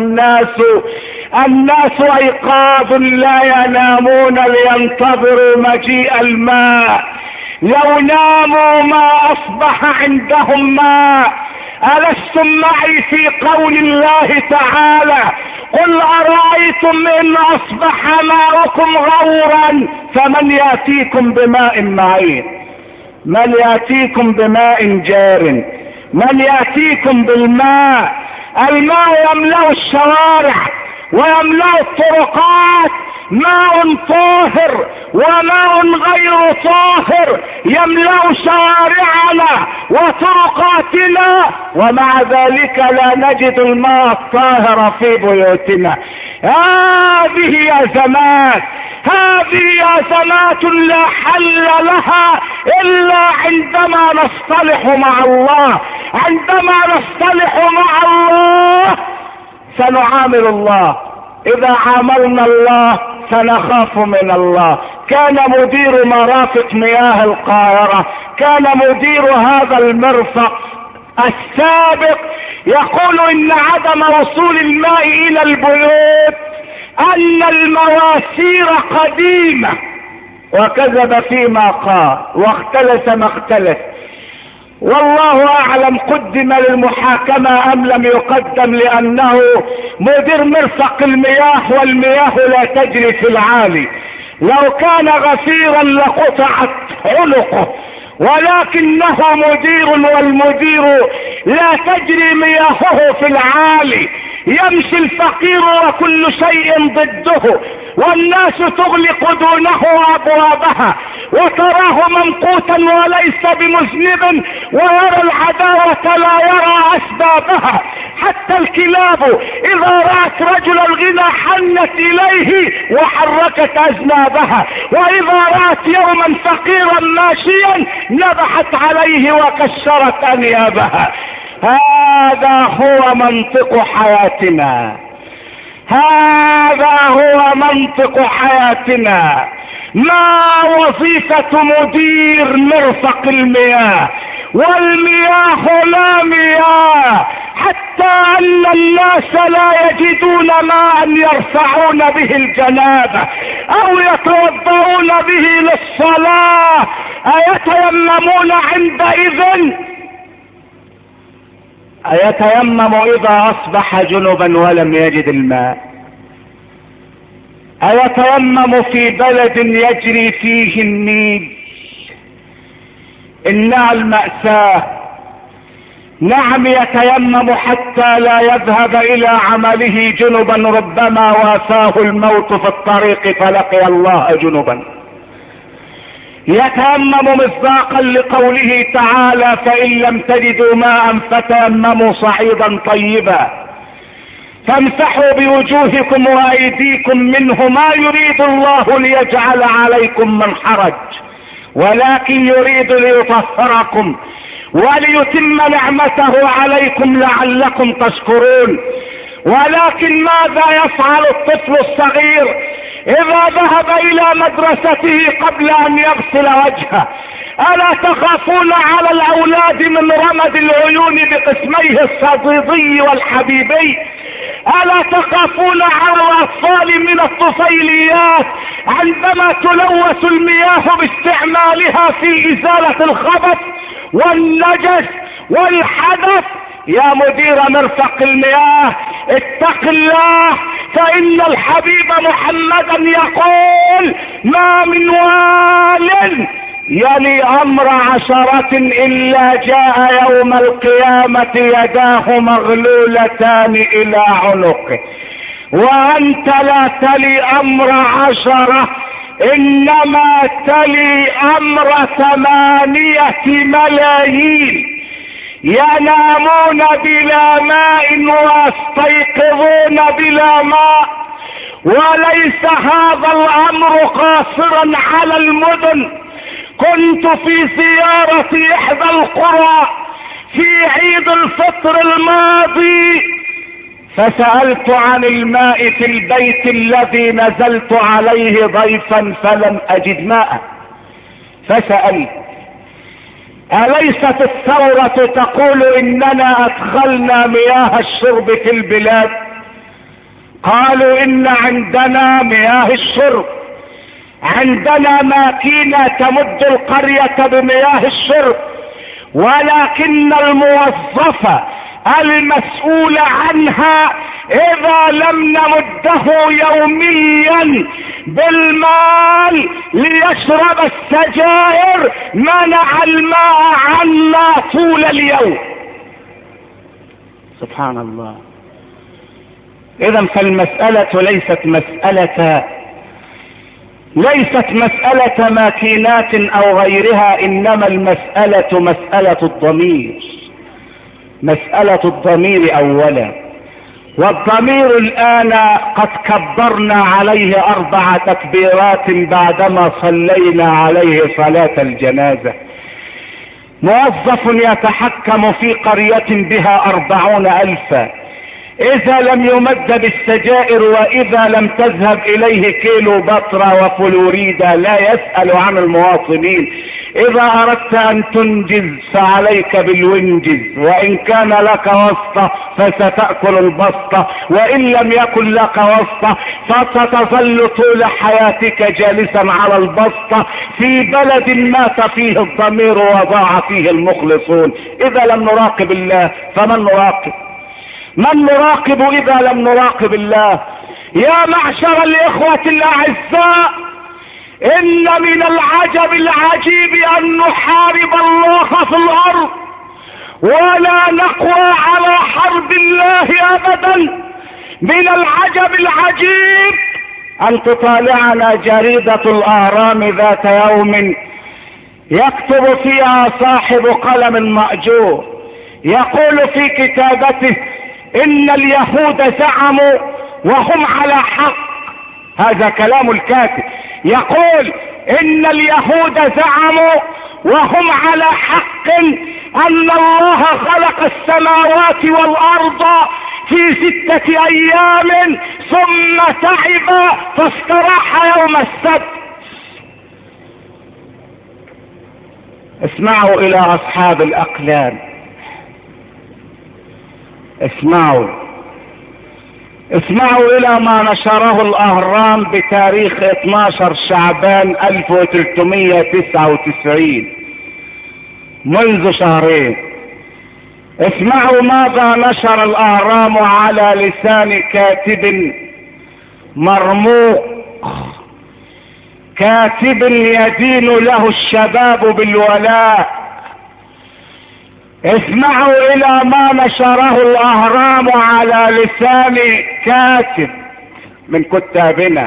والناس أيقاظ لا ينامون لينتظروا مجيء الماء. لو ناموا ما أصبح عندهم ماء. ألستم معي في قول الله تعالى قل أرأيتم إن أصبح ماؤكم غورا فمن يأتيكم بماء معين؟ من يأتيكم بماء جار؟ من يأتيكم بالماء؟ الماء يملأ الشوارع ويملأ الطرقات، ماء طاهر وماء غير طاهر يملأ شوارعنا وطرقاتنا، ومع ذلك لا نجد الماء الطاهر في بيوتنا. هذه أزمات، هذه أزمات لا حل لها إلا عندما نصطلح مع الله. عندما نصطلح مع الله سنعامل الله، إذا عاملنا الله سنخاف من الله. كان مدير مرافق مياه القاهرة، كان مدير هذا المرفق السابق يقول إن عدم وصول الماء إلى البيوت أن المواسير قديمة، وكذب فيما قال واختلس ما اختلس. والله أعلم قدم للمحاكمة أم لم يقدم، لأنه مدير مرفق المياه والمياه لا تجري في العالي. لو كان غفيرا لقطعت عنقه، ولكنه مدير، والمدير لا تجري مياهه في العالي. يمشي الفقير وكل شيء ضده، والناس تغلق دونه أبوابها، وتراه ممقوتا وليس بمذنب، ويرى العداوة لا يرى أسبابها. حتى الكلاب إذا رأت رجل الغنى حنت إليه وحركت أذنابها، وإذا رأت يوما فقيرا ماشيا نبحت عليه وكسرت أنيابها. هذا هو منطق حياتنا، هذا هو منطق حياتنا. ما وظيفة مدير مرفق المياه؟ والمياه لا مياه، حتى ان الناس لا يجدون ماء يرفعون به الجنابة او يتوضؤون به للصلاة، ايتيممون عندئذ؟ ايتيمم اذا اصبح جنبا ولم يجد الماء؟ ايتيمم في بلد يجري فيه النيل؟ انها المأساة. نعم يتيمم حتى لا يذهب الى عمله جنبا، ربما وافاه الموت في الطريق فلقي الله جنبا. يتيمم مصداقا لقوله تعالى: فإن لم تجدوا ماء فتيمموا صعيدا طيبا فامسحوا بوجوهكم وأيديكم منه، ما يريد الله ليجعل عليكم من حرج ولكن يريد ليطهركم وليتم نعمته عليكم لعلكم تشكرون. ولكن ماذا يفعل الطفل الصغير اذا ذهب الى مدرسته قبل ان يغسل وجهه؟ الا تخافون على الاولاد من رمد العيون بقسميه الصديدي والحبيبي؟ الا تخافون على الاطفال من الطفيليات عندما تلوث المياه باستعمالها في ازالة الخبث والنجس والحدث؟ يا مدير مرفق المياه اتق الله، فإن الحبيب محمدا يقول: ما من وال يلي أمر عشرة إلا جاء يوم القيامة يداه مغلولتان إلى عنقه. وأنت لا تلي أمر عشرة، إنما تلي أمر 8 ملايين ينامون بلا ماء ويستيقظون بلا ماء. وليس هذا الامر قاصرا على المدن. كنت في زيارة احدى القرى في عيد الفطر الماضي، فسألت عن الماء في البيت الذي نزلت عليه ضيفا فلم اجد ماء. فسألت: أليست الثورة تقول إننا أدخلنا مياه الشرب في البلاد؟ قالوا: إن عندنا مياه الشرب، عندنا ماكينة تمد القرية بمياه الشرب، ولكن الموظفة المسؤول عنها اذا لم نمده يوميا بالمال ليشرب السجائر منع الماء عنا طول اليوم. سبحان الله. اذا فالمسألة ليست مسألة ماكينات او غيرها، انما المسألة مسألة الضمير، مسألة الضمير اولا. والضمير الان قد كبرنا عليه 4 تكبيرات بعدما صلينا عليه صلاة الجنازة. موظف يتحكم في قرية بها 40,000، اذا لم يمد بالسجائر واذا لم تذهب اليه كيلو بطرة وفلوريدا لا يسأل عن المواطنين. اذا اردت ان تنجز فعليك بالونجز، وان كان لك واسطة فستأكل البسطة، وان لم يكن لك واسطة فستظل طول حياتك جالسا على البسطة في بلد مات فيه الضمير وضاع فيه المخلصون. اذا لم نراقب الله فمن نراقب؟ من نراقب اذا لم نراقب الله؟ يا معشر الاخوة الاعزاء، ان من العجب العجيب ان نحارب الله في الارض ولا نقوى على حرب الله ابدا. من العجب العجيب أن تطالعنا جريدة الأهرام ذات يوم يكتب فيها صاحب قلم مأجور يقول في كتابته إن اليهود زعموا وهم على حق. هذا كلام الكاتب، يقول إن اليهود زعموا وهم على حق أن الله خلق السماوات والأرض في 6 أيام ثم تعب فاستراح يوم السبت. اسمعوا إلى أصحاب الأقلام، اسمعوا إلى ما نشره الأهرام بتاريخ 12 شعبان 1399 منذ شهرين. اسمعوا ماذا نشر الأهرام على لسان كاتب مرموق، كاتب يدين له الشباب بالولاء. اسمعوا إلى ما نشره الأهرام على لسان كاتب من كتابنا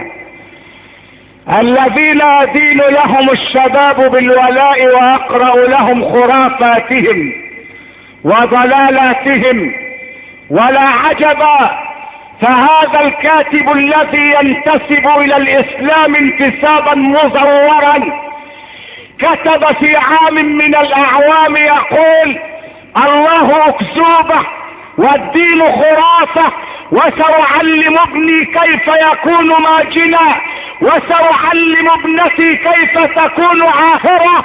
الذين يدين لهم الشباب بالولاء وأقرأ لهم خرافاتهم وضلالاتهم. ولا عجب، فهذا الكاتب الذي ينتسب إلى الإسلام انتسابا مزورا كتب في عام من الأعوام يقول: الله أكذوبة والدين خرافة، وسأعلم ابني كيف يكون ماجنا، وسأعلم ابنتي كيف تكون عاهرة.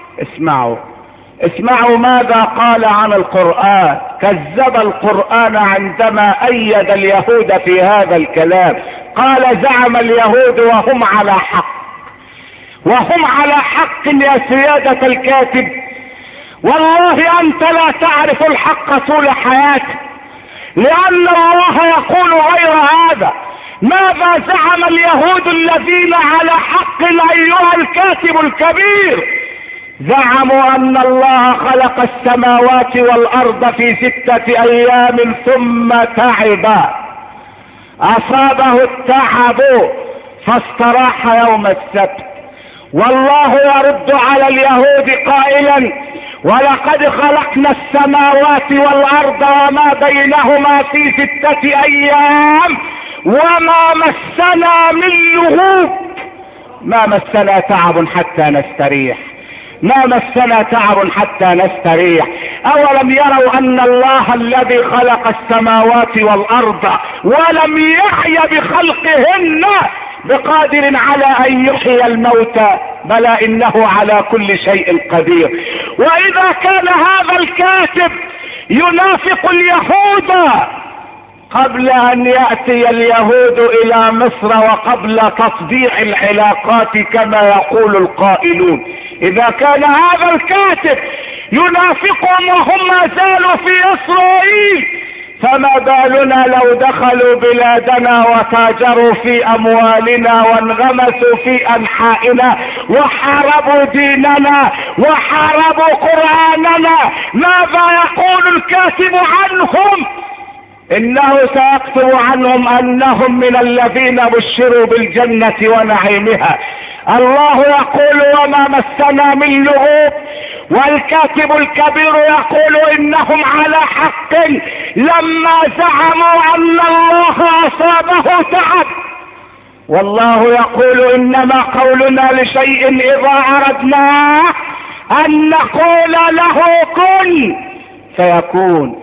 اسمعوا ماذا قال عن القرآن. كذب القرآن عندما أيد اليهود في هذا الكلام. قال: زعم اليهود وهم على حق يا سيادة الكاتب. والله أنت لا تعرف الحق طول حياتك، لأن الله يقول غير هذا. ماذا زعم اليهود الذين على حق أيها الكاتب الكبير؟ زعموا أن الله خلق السماوات والأرض في 6 أيام ثم تعب، أصابه التعب فاستراح يوم السبت. والله يرد على اليهود قائلا: ولقد خلقنا السماوات والأرض وما بينهما في 6 أيام وما مسنا من لغوب. ما مسنا تعب حتى نستريح. أولم يروا أن الله الذي خلق السماوات والأرض ولم يحي بخلقهن بقادر على أن يحيي الموتى؟ بلى إنه على كل شيء قدير. وإذا كان هذا الكاتب ينافق اليهود قبل أن يأتي اليهود إلى مصر وقبل تطبيع العلاقات كما يقول القائلون، إذا كان هذا الكاتب ينافقهم وهم ما زالوا في إسرائيل، فما بالنا لو دخلوا بلادنا وتاجروا في أموالنا وانغمسوا في أنحائنا وحاربوا ديننا وحاربوا قرآننا؟ ماذا يقول الكاتب عنهم؟ إنه سيكتب عنهم أنهم من الذين بشروا بالجنة ونعيمها. الله يقول: وما مسنا من لغوب. والكاتب الكبير يقول: إنهم على حق لما زعموا أن الله أصابه تعب. والله يقول: إنما قولنا لشيء إذا أردناه أن نقول له كن فيكون.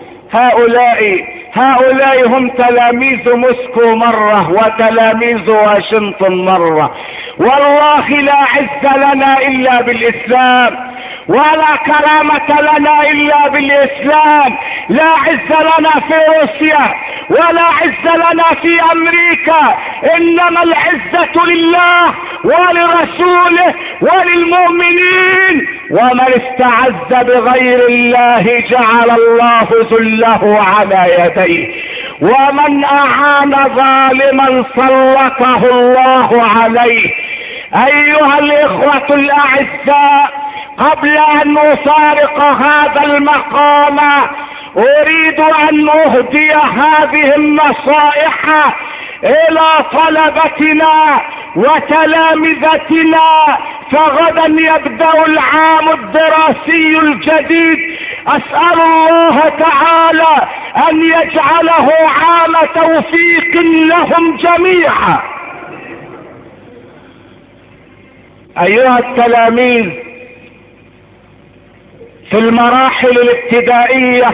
هؤلاء هم تلاميذ موسكو مرة وتلاميذ واشنطن مرة. والله لا عز لنا إلا بالإسلام، ولا كرامة لنا إلا بالإسلام. لا عز لنا في روسيا ولا عز لنا في أمريكا، إنما العزة لله ولرسوله وللمؤمنين. ومن استعز بغير الله جعل الله ذله على يديه، ومن أعان ظالما سلطه الله عليه. أيها الإخوة الأعزاء، قبل أن نفارق هذا المقام اريد ان اهدي هذه النصائح الى طلبتنا وتلامذتنا، فغدا يبدأ العام الدراسي الجديد. اسأل الله تعالى ان يجعله عام توفيق لهم جميعا. ايها التلاميذ في المراحل الابتدائية،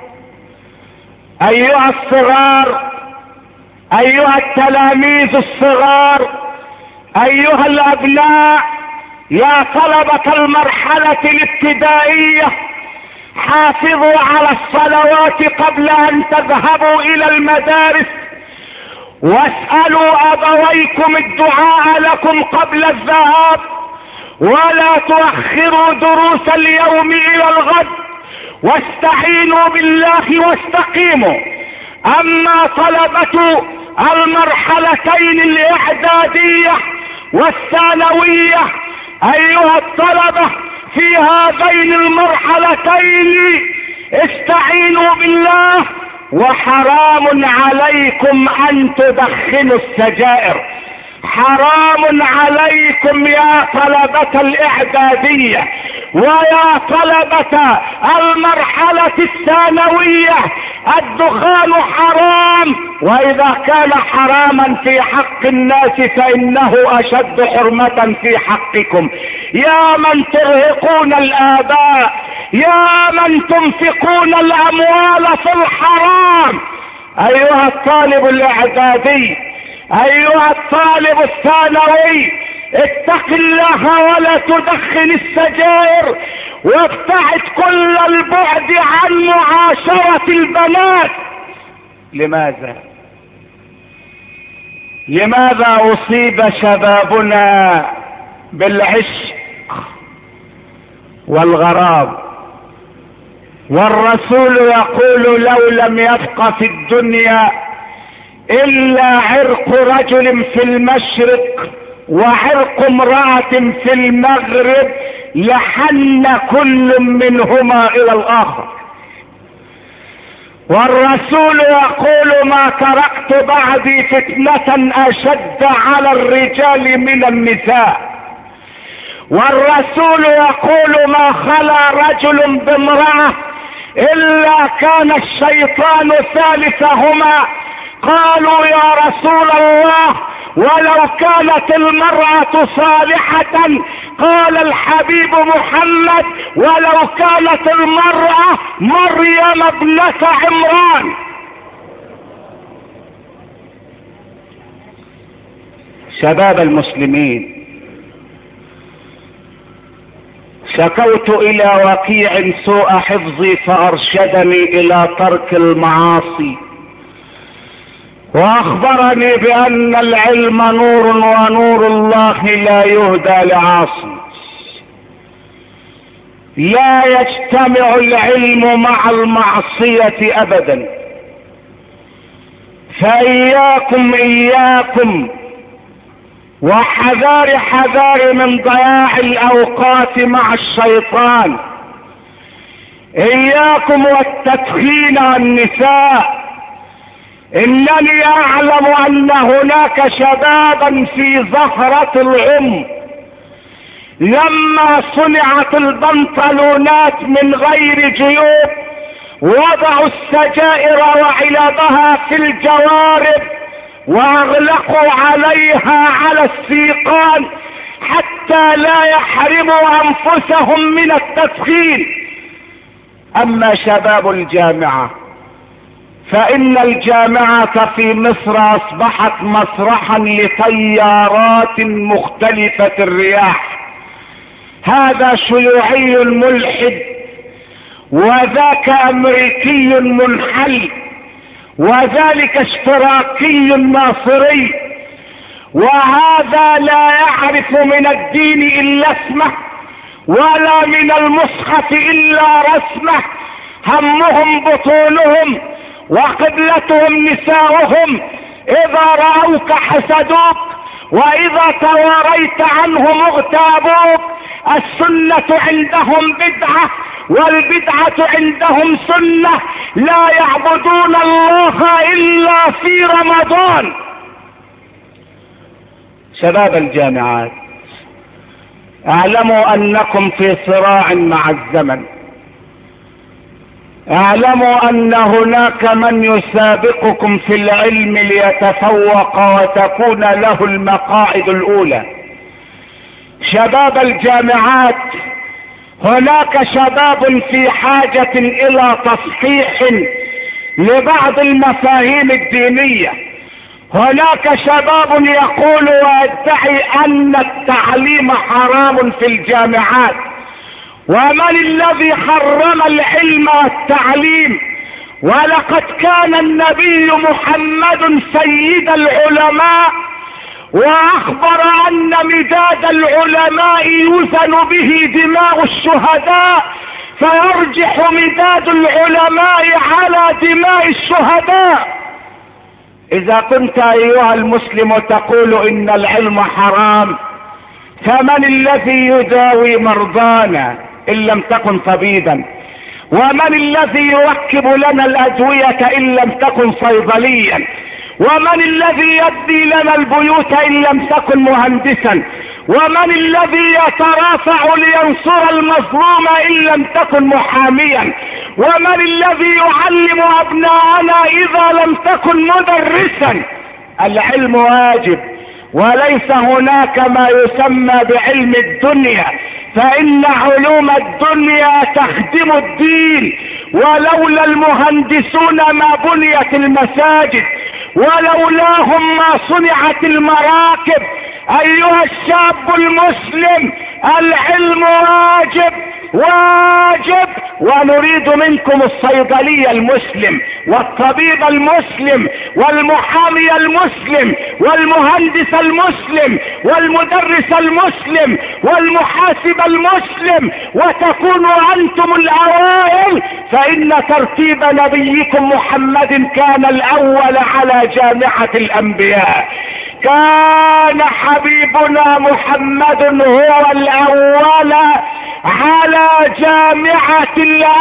ايها الصغار، ايها التلاميذ الصغار، ايها الابناء، يا طلبة المرحلة الابتدائية، حافظوا على الصلوات قبل ان تذهبوا الى المدارس، واسألوا ابويكم الدعاء لكم قبل الذهاب، ولا تؤخروا دروس اليوم الى الغد، واستعينوا بالله واستقيموا. اما طلبة المرحلتين الاعدادية والثانوية، ايها الطلبة في هذين المرحلتين استعينوا بالله، وحرام عليكم ان تدخنوا السجائر. حرام عليكم يا طلبة الاعدادية ويا طلبة المرحلة الثانوية، الدخان حرام، واذا كان حراما في حق الناس فانه اشد حرمة في حقكم. يا من ترهقون الاباء، يا من تنفقون الاموال في الحرام، ايها الطالب الاعدادي، ايها الطالب الثانوي، اتق الله ولا تدخن السجائر، وابتعد كل البعد عن معاشرة البنات. لماذا اصيب شبابنا بالعشق والغرام؟ والرسول يقول لو لم يبق في الدنيا الا عرق رجل في المشرق وعرق امرأة في المغرب لحن كل منهما الى الاخر. والرسول يقول ما تركت بعدي فتنة اشد على الرجال من النساء. والرسول يقول ما خلا رجل بامرأة الا كان الشيطان ثالثهما. قالوا يا رسول الله ولو كانت المرأة صالحة؟ قال الحبيب محمد ولو كانت المرأة مريم ابنة عمران. شباب المسلمين، شكوت الى وكيع سوء حفظي فارشدني الى ترك المعاصي، واخبرني بان العلم نور ونور الله لا يهدى لعاصي. لا يجتمع العلم مع المعصية ابدا، فاياكم وحذار من ضياع الاوقات مع الشيطان. اياكم والتدخين والنساء. انني اعلم ان هناك شبابا في زهرة العمر لما صنعت البنطلونات من غير جيوب وضعوا السجائر وعلبها في الجوارب واغلقوا عليها على السيقان حتى لا يحرموا انفسهم من التدخين. اما شباب الجامعة فان الجامعة في مصر اصبحت مسرحا لتيارات مختلفة الرياح. هذا شيوعي ملحد، وذاك امريكي منحل، وذلك اشتراكي ناصري، وهذا لا يعرف من الدين الا اسمه ولا من المصحف الا رسمه. همهم بطونهم وقبلتهم نساؤهم. اذا رأوك حسدوك واذا تواريت عنهم اغتابوك. السنة عندهم بدعة والبدعة عندهم سنة، لا يعبدون الله إلا في رمضان. شباب الجامعات، اعلموا أنكم في صراع مع الزمن، اعلموا أن هناك من يسابقكم في العلم ليتفوق وتكون له المقاعد الأولى. شباب الجامعات، هناك شباب في حاجة إلى تصحيح لبعض المفاهيم الدينية. هناك شباب يقول ويدعي أن التعليم حرام في الجامعات. ومن الذي حرم العلم والتعليم؟ ولقد كان النبي محمد سيد العلماء، واخبر ان مداد العلماء يوزن به دماء الشهداء، فيرجح مداد العلماء على دماء الشهداء. اذا كنت ايها المسلم تقول ان العلم حرام، فمن الذي يداوي مرضانا ان لم تكن طبيبا؟ ومن الذي يركب لنا الادوية ان لم تكن صيدليا؟ ومن الذي يبني لنا البيوت ان لم تكن مهندسا؟ ومن الذي يترافع لينصر المظلوم ان لم تكن محاميا؟ ومن الذي يعلم ابناءنا اذا لم تكن مدرسا؟ العلم واجب، وليس هناك ما يسمى بعلم الدنيا، فإن علوم الدنيا تخدم الدين. ولولا المهندسون ما بنيت المساجد، ولولاهم ما صنعت المراكب. أيها الشاب المسلم، العلم واجب واجب، ونريد منكم الصيدلي المسلم والطبيب المسلم والمحامي المسلم والمهندس المسلم والمدرس المسلم والمحاسب المسلم، وتكونوا أنتم الأوائل، فإن ترتيب نبيكم محمد كان الأول على جامعة الأنبياء. كان حبيبنا محمد هو الأول على جامعة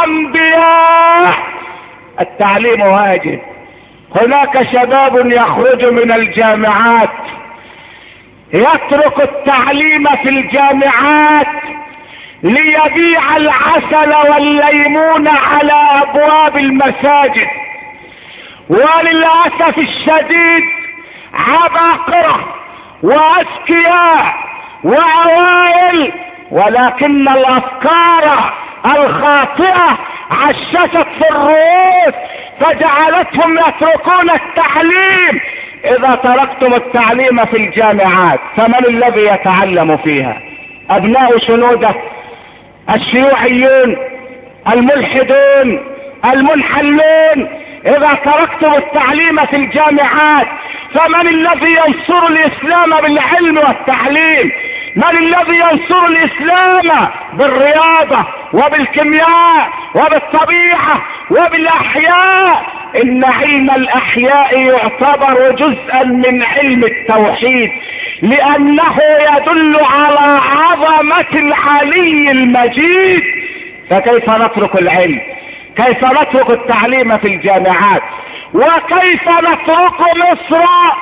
الأنبياء. التعليم واجب. هناك شباب يخرج من الجامعات يترك التعليم في الجامعات ليبيع العسل والليمون على أبواب المساجد. وللأسف الشديد عباقرة وأذكياء وأوائل، ولكن الأفكار الخاطئة عششت في الرؤوس فجعلتهم يتركون التعليم. إذا تركتم التعليم في الجامعات، فمن الذي يتعلم فيها؟ أبناء شنودة، الشيوعيون، الملحدون، المنحلون. إذا تركتم التعليم في الجامعات، فمن الذي ينصر الإسلام بالعلم والتعليم؟ من الذي ينصر الإسلام بالرياضة وبالكيمياء وبالطبيعة وبالأحياء؟ إن علم الأحياء يعتبر جزءا من علم التوحيد، لأنه يدل على عظمة العلي المجيد. فكيف نترك العلم؟ كيف نترك التعليم في الجامعات؟ وكيف نترك مصر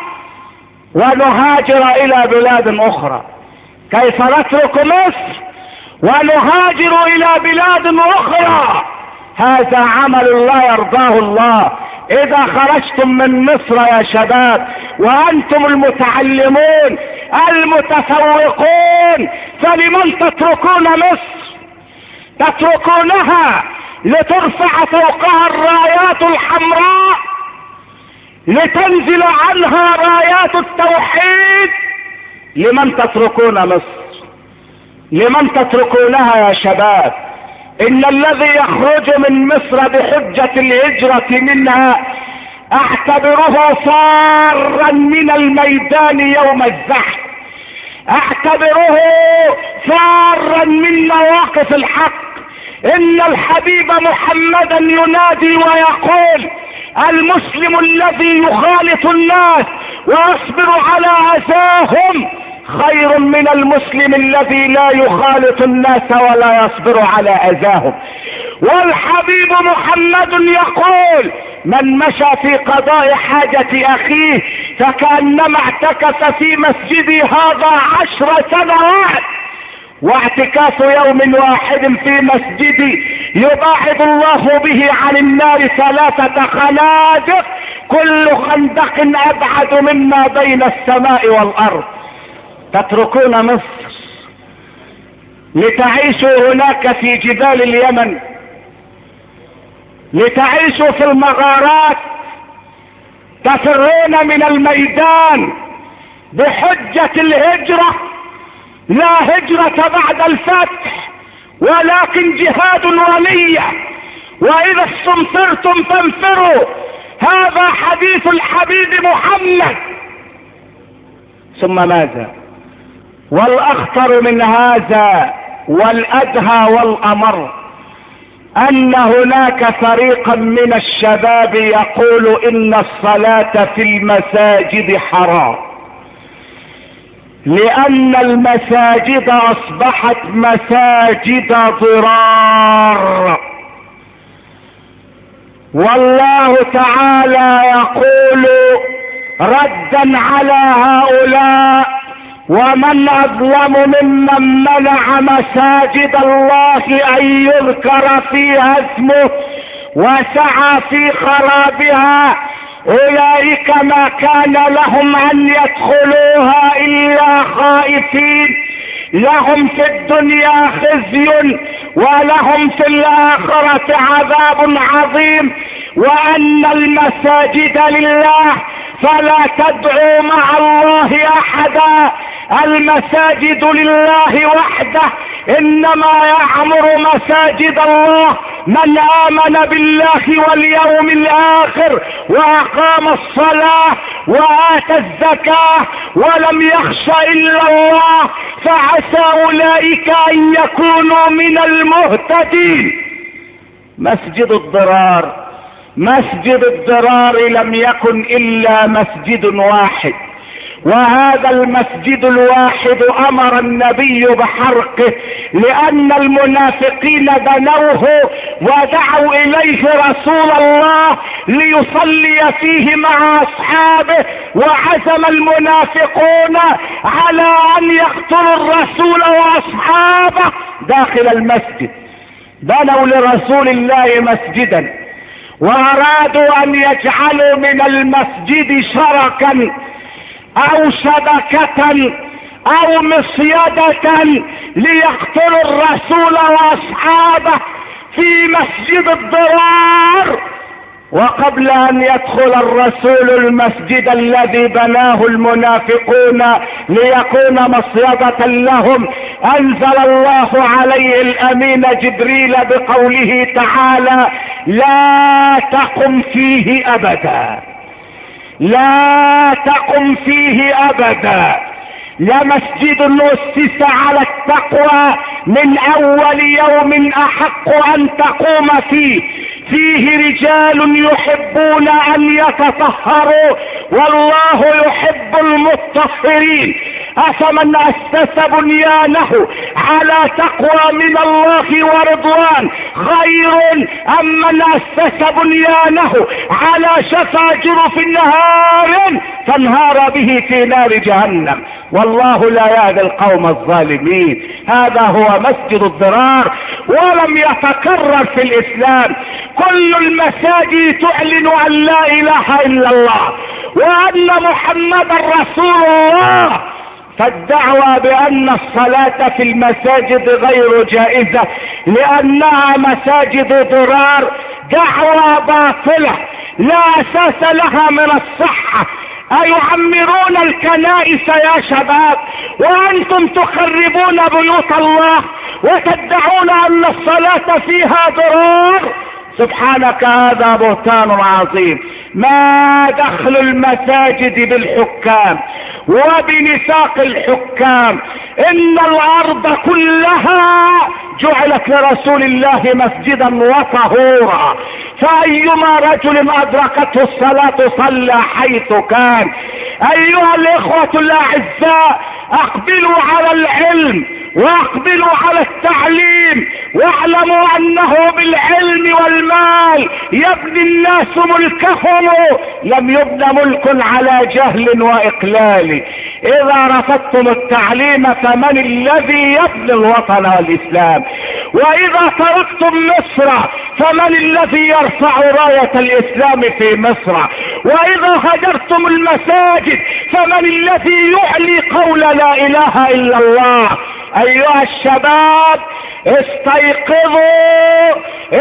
ونهاجر إلى بلاد أخرى؟ كيف نترك مصر ونهاجر إلى بلاد أخرى؟ هذا عمل لا يرضاه الله. إذا خرجتم من مصر يا شباب وأنتم المتعلمون المتفوقون، فلمن تتركون مصر؟ تتركونها لترفع فوقها الرايات الحمراء، لتنزل عنها رايات التوحيد. لمن تتركون مصر؟ لمن تتركونها يا شباب؟ إن الذي يخرج من مصر بحجة الهجرة منها اعتبره فارا من الميدان يوم الزحف، اعتبره فارا من مواقف الحق. إن الحبيب محمدا ينادي ويقول: المسلم الذي يخالط الناس ويصبر على أذاهم خير من المسلم الذي لا يخالط الناس ولا يصبر على اذاهم. والحبيب محمد يقول: من مشى في قضاء حاجة اخيه فكأنما اعتكف في مسجدي هذا 10 سنوات، واعتكاف يوم واحد في مسجدي يباعد الله به عن النار 3 خنادق، كل خندق ابعد مما بين السماء والارض. تتركون مصر لتعيشوا هناك في جبال اليمن، لتعيشوا في المغارات، تفرون من الميدان بحجة الهجرة. لا هجرة بعد الفتح ولكن جهاد ونية، وإذا استنفرتم فانفروا. هذا حديث الحبيب محمد. ثم ماذا؟ والأخطر من هذا والأدهى والأمر أن هناك فريقا من الشباب يقول إن الصلاة في المساجد حرام، لأن المساجد أصبحت مساجد ضرار. والله تعالى يقول ردا على هؤلاء: ومن أظلم ممن منع مساجد الله أن يذكر فيها اسمه وسعى في خرابها، أولئك ما كان لهم أن يدخلوها إلا خائفين، لهم في الدنيا خزي ولهم في الآخرة عذاب عظيم. وأن المساجد لله فلا تدعوا مع الله أحدا، المساجد لله وحده، إنما يعمر مساجد الله من آمن بالله واليوم الآخر وأقام الصلاة وآتى الزكاة ولم يخش إلا الله، فعسى أولئك أن يكونوا من المهتدين. مسجد الضرار، مسجد الضرار لم يكن إلا مسجد واحد، وهذا المسجد الواحد أمر النبي بحرقه، لأن المنافقين بنوه ودعوا إليه رسول الله ليصلي فيه مع أصحابه، وعزم المنافقون على أن يقتلوا الرسول وأصحابه داخل المسجد. بنوا لرسول الله مسجدا وأرادوا أن يجعلوا من المسجد شركا أو شبكة أو مصيدة ليقتلوا الرسول وأصحابه في مسجد الضرار. وقبل أن يدخل الرسول المسجد الذي بناه المنافقون ليكون مصيدة لهم، أنزل الله عليه الأمين جبريل بقوله تعالى: لا تقم فيه أبدا، لا تقم فيه أبدا، لمسجد أسس على التقوى من أول يوم أحق أن تقوم فيه، فيه رجال يحبون أن يتطهروا والله يحب المطهرين. أفمن أسس بنيانه على تقوى من الله ورضوان خير أم من أسس بنيانه على شفا جرف نهار فانهار به في نار جهنم، والله لا يهدي القوم الظالمين. هذا هو مسجد الضرار، ولم يتكرر في الإسلام. كل المساجد تعلن أن لا إله إلا الله وأن محمد رسول الله، فالدعوة بأن الصلاة في المساجد غير جائزة لأنها مساجد ضرار دعوة باطلة لا أساس لها من الصحة. أيعمرون الكنائس يا شباب وأنتم تخربون بيوت الله وتدعون أن الصلاة فيها ضرار؟ سبحانك هذا بهتان عظيم. ما دخل المساجد بالحكام وبنساق الحكام؟ ان الارض كلها جعلت لرسول الله مسجدا وطهورا، فايما رجل ادركته الصلاة صلى حيث كان. ايها الاخوة الاعزاء، اقبلوا على العلم واقبلوا على التعليم، واعلموا انه بالعلم والمال يبني الناس ملكهم، لم يبنى ملك على جهل واقلال. اذا رفضتم التعليم فمن الذي يبني الوطن والاسلام؟ واذا تركتم مصر فمن الذي يرفع راية الاسلام في مصر؟ واذا هجرتم المساجد فمن الذي يعلي قول لا اله الا الله؟ ايها الشباب، استيقظوا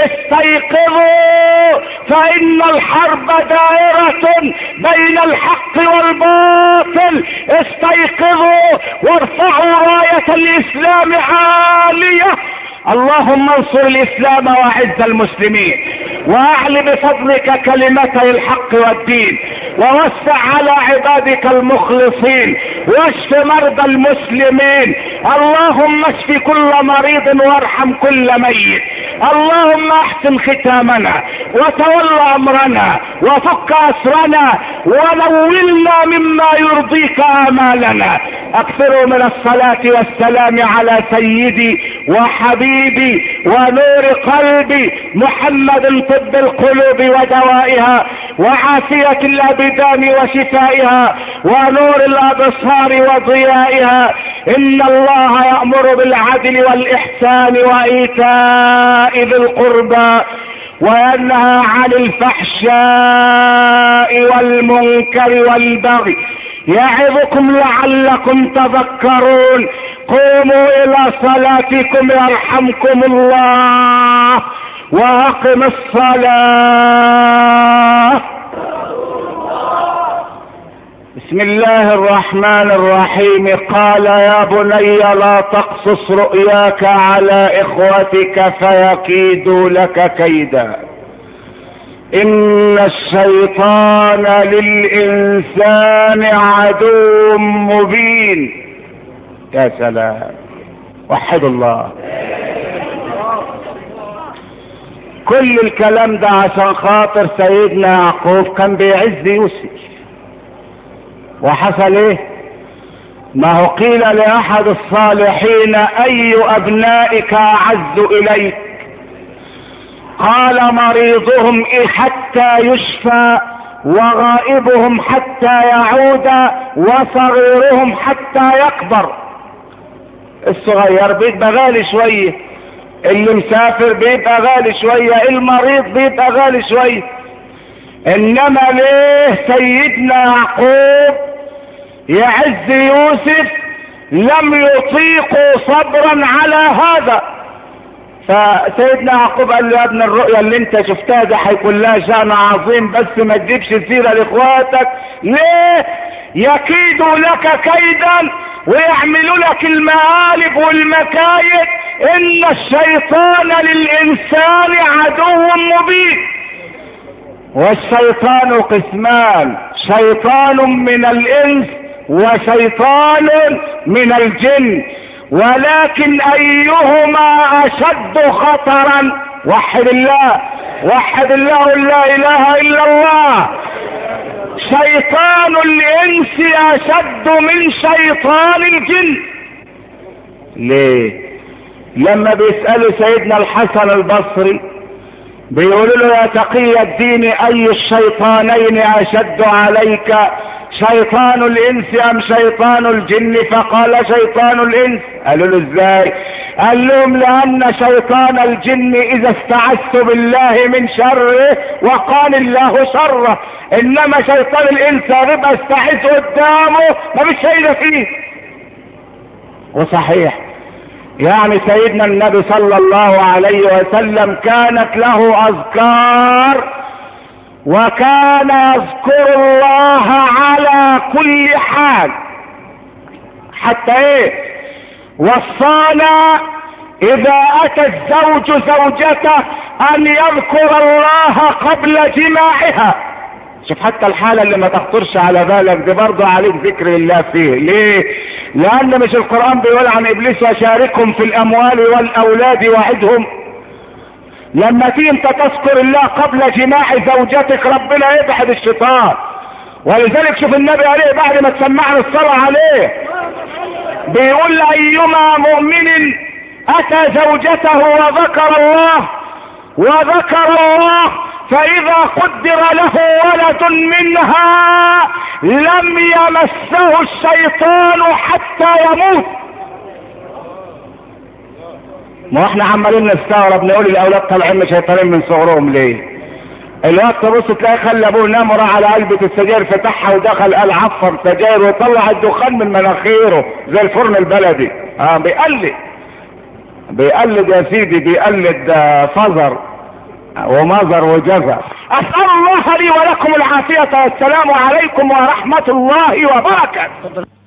استيقظوا، فان الحرب دائرة بين الحق والباطل. استيقظوا وارفعوا راية الاسلام عالية. اللهم انصر الاسلام واعز المسلمين، واعل بفضلك كلمتي الحق والدين، ووسع على عبادك المخلصين، واشف مرضى المسلمين. اللهم اشف كل مريض وارحم كل ميت. اللهم احسن ختامنا وتول امرنا وفك اسرنا ونولنا مما يرضيك امالنا. اكثروا من الصلاة والسلام على سيدي وحبيبي ونور قلبي محمد، طب القلوب ودوائها، وعافية الابدان وشفائها، ونور الابصار وضيائها. ان الله يأمر بالعدل والاحسان وايتاء ذي القربى، وينهى عن الفحشاء والمنكر والبغي، يعظكم لعلكم تذكرون. قوموا الى صلاتكم يرحمكم الله، واقم الصلاة. بسم الله الرحمن الرحيم. قال يا بني لا تقصص رؤياك على اخوتك فيكيدوا لك كيدا، ان الشيطان للانسان عدو مبين. يا سلام، وحد الله. كل الكلام ده عشان خاطر سيدنا يعقوب كان بيعز يوسف. وحصل ايه؟ ما هو قيل لاحد الصالحين اي ابنائك اعز اليك؟ قال مريضهم حتى يشفى، وغائبهم حتى يعود، وصغيرهم حتى يكبر. الصغير بيبقى غالي شوية، اللي مسافر بيبقى غالي شوية، المريض بيبقى غالي شوية. انما ليه سيدنا يعقوب يعز يوسف؟ لم يطيقوا صبرا على هذا. فسيدنا يعقوب قال له يا ابن الرؤيا اللي انت شفتها ده هيكون لها شأن عظيم، بس ما تجيبش سيرة لاخواتك. ليه؟ يكيدوا لك كيدا ويعملوا لك المآلب والمكايد. ان الشيطان للانسان عدو مبين. والشيطان قسمان، شيطان من الانس وشيطان من الجن، ولكن ايهما اشد خطرا؟ وحد الله، وحد الله، لا اله الا الله. شيطان الانس اشد من شيطان الجن. ليه؟ لما بيسألوا سيدنا الحسن البصري بيقولوا له يا تقي الدين اي الشيطانين اشد عليك، شيطان الانس ام شيطان الجن؟ فقال شيطان الانس. قالوا له ازاي؟ قال لهم لان شيطان الجن اذا استعذت بالله من شره وقال الله شره، انما شيطان الانس ربا استعذ قدامه ما فيش فايده فيه. وصحيح يعني سيدنا النبي صلى الله عليه وسلم كانت له اذكار، وكان يذكر الله على كل حال. حتى ايه؟ وصانا اذا اتى الزوج زوجته ان يذكر الله قبل جماعها. شوف حتى الحالة اللي ما تخطرش على بالك دي برضه عليك ذكر الله فيه. ليه؟ لان مش القرآن بيقول عن ابليس وشاركهم في الاموال والاولاد وعدهم؟ لما تيجي انت تذكر الله قبل جماع زوجتك ربنا يبعد الشيطان. ولذلك شوف النبي عليه بعد ما تسمعنا الصلاة عليه بيقول ايما مؤمن اتى زوجته وذكر الله فاذا قدر له ولد منها لم يمسه الشيطان حتى يموت. ما احنا عمالين نستغرب نقول الاولاد طالعين من شيطانين من صغرهم ليه؟ الوقت تبص تلاقي خلى ابوه نام وراح على علبة السجاير فتحها ودخل قال عفر سجاير وطلع الدخان من مناخيره زي الفرن البلدي. بيقلد يا سيدي، بيقلد فزر ومزر وجزر. اسأل الله لي ولكم العافية والسلام عليكم ورحمة الله وبركاته.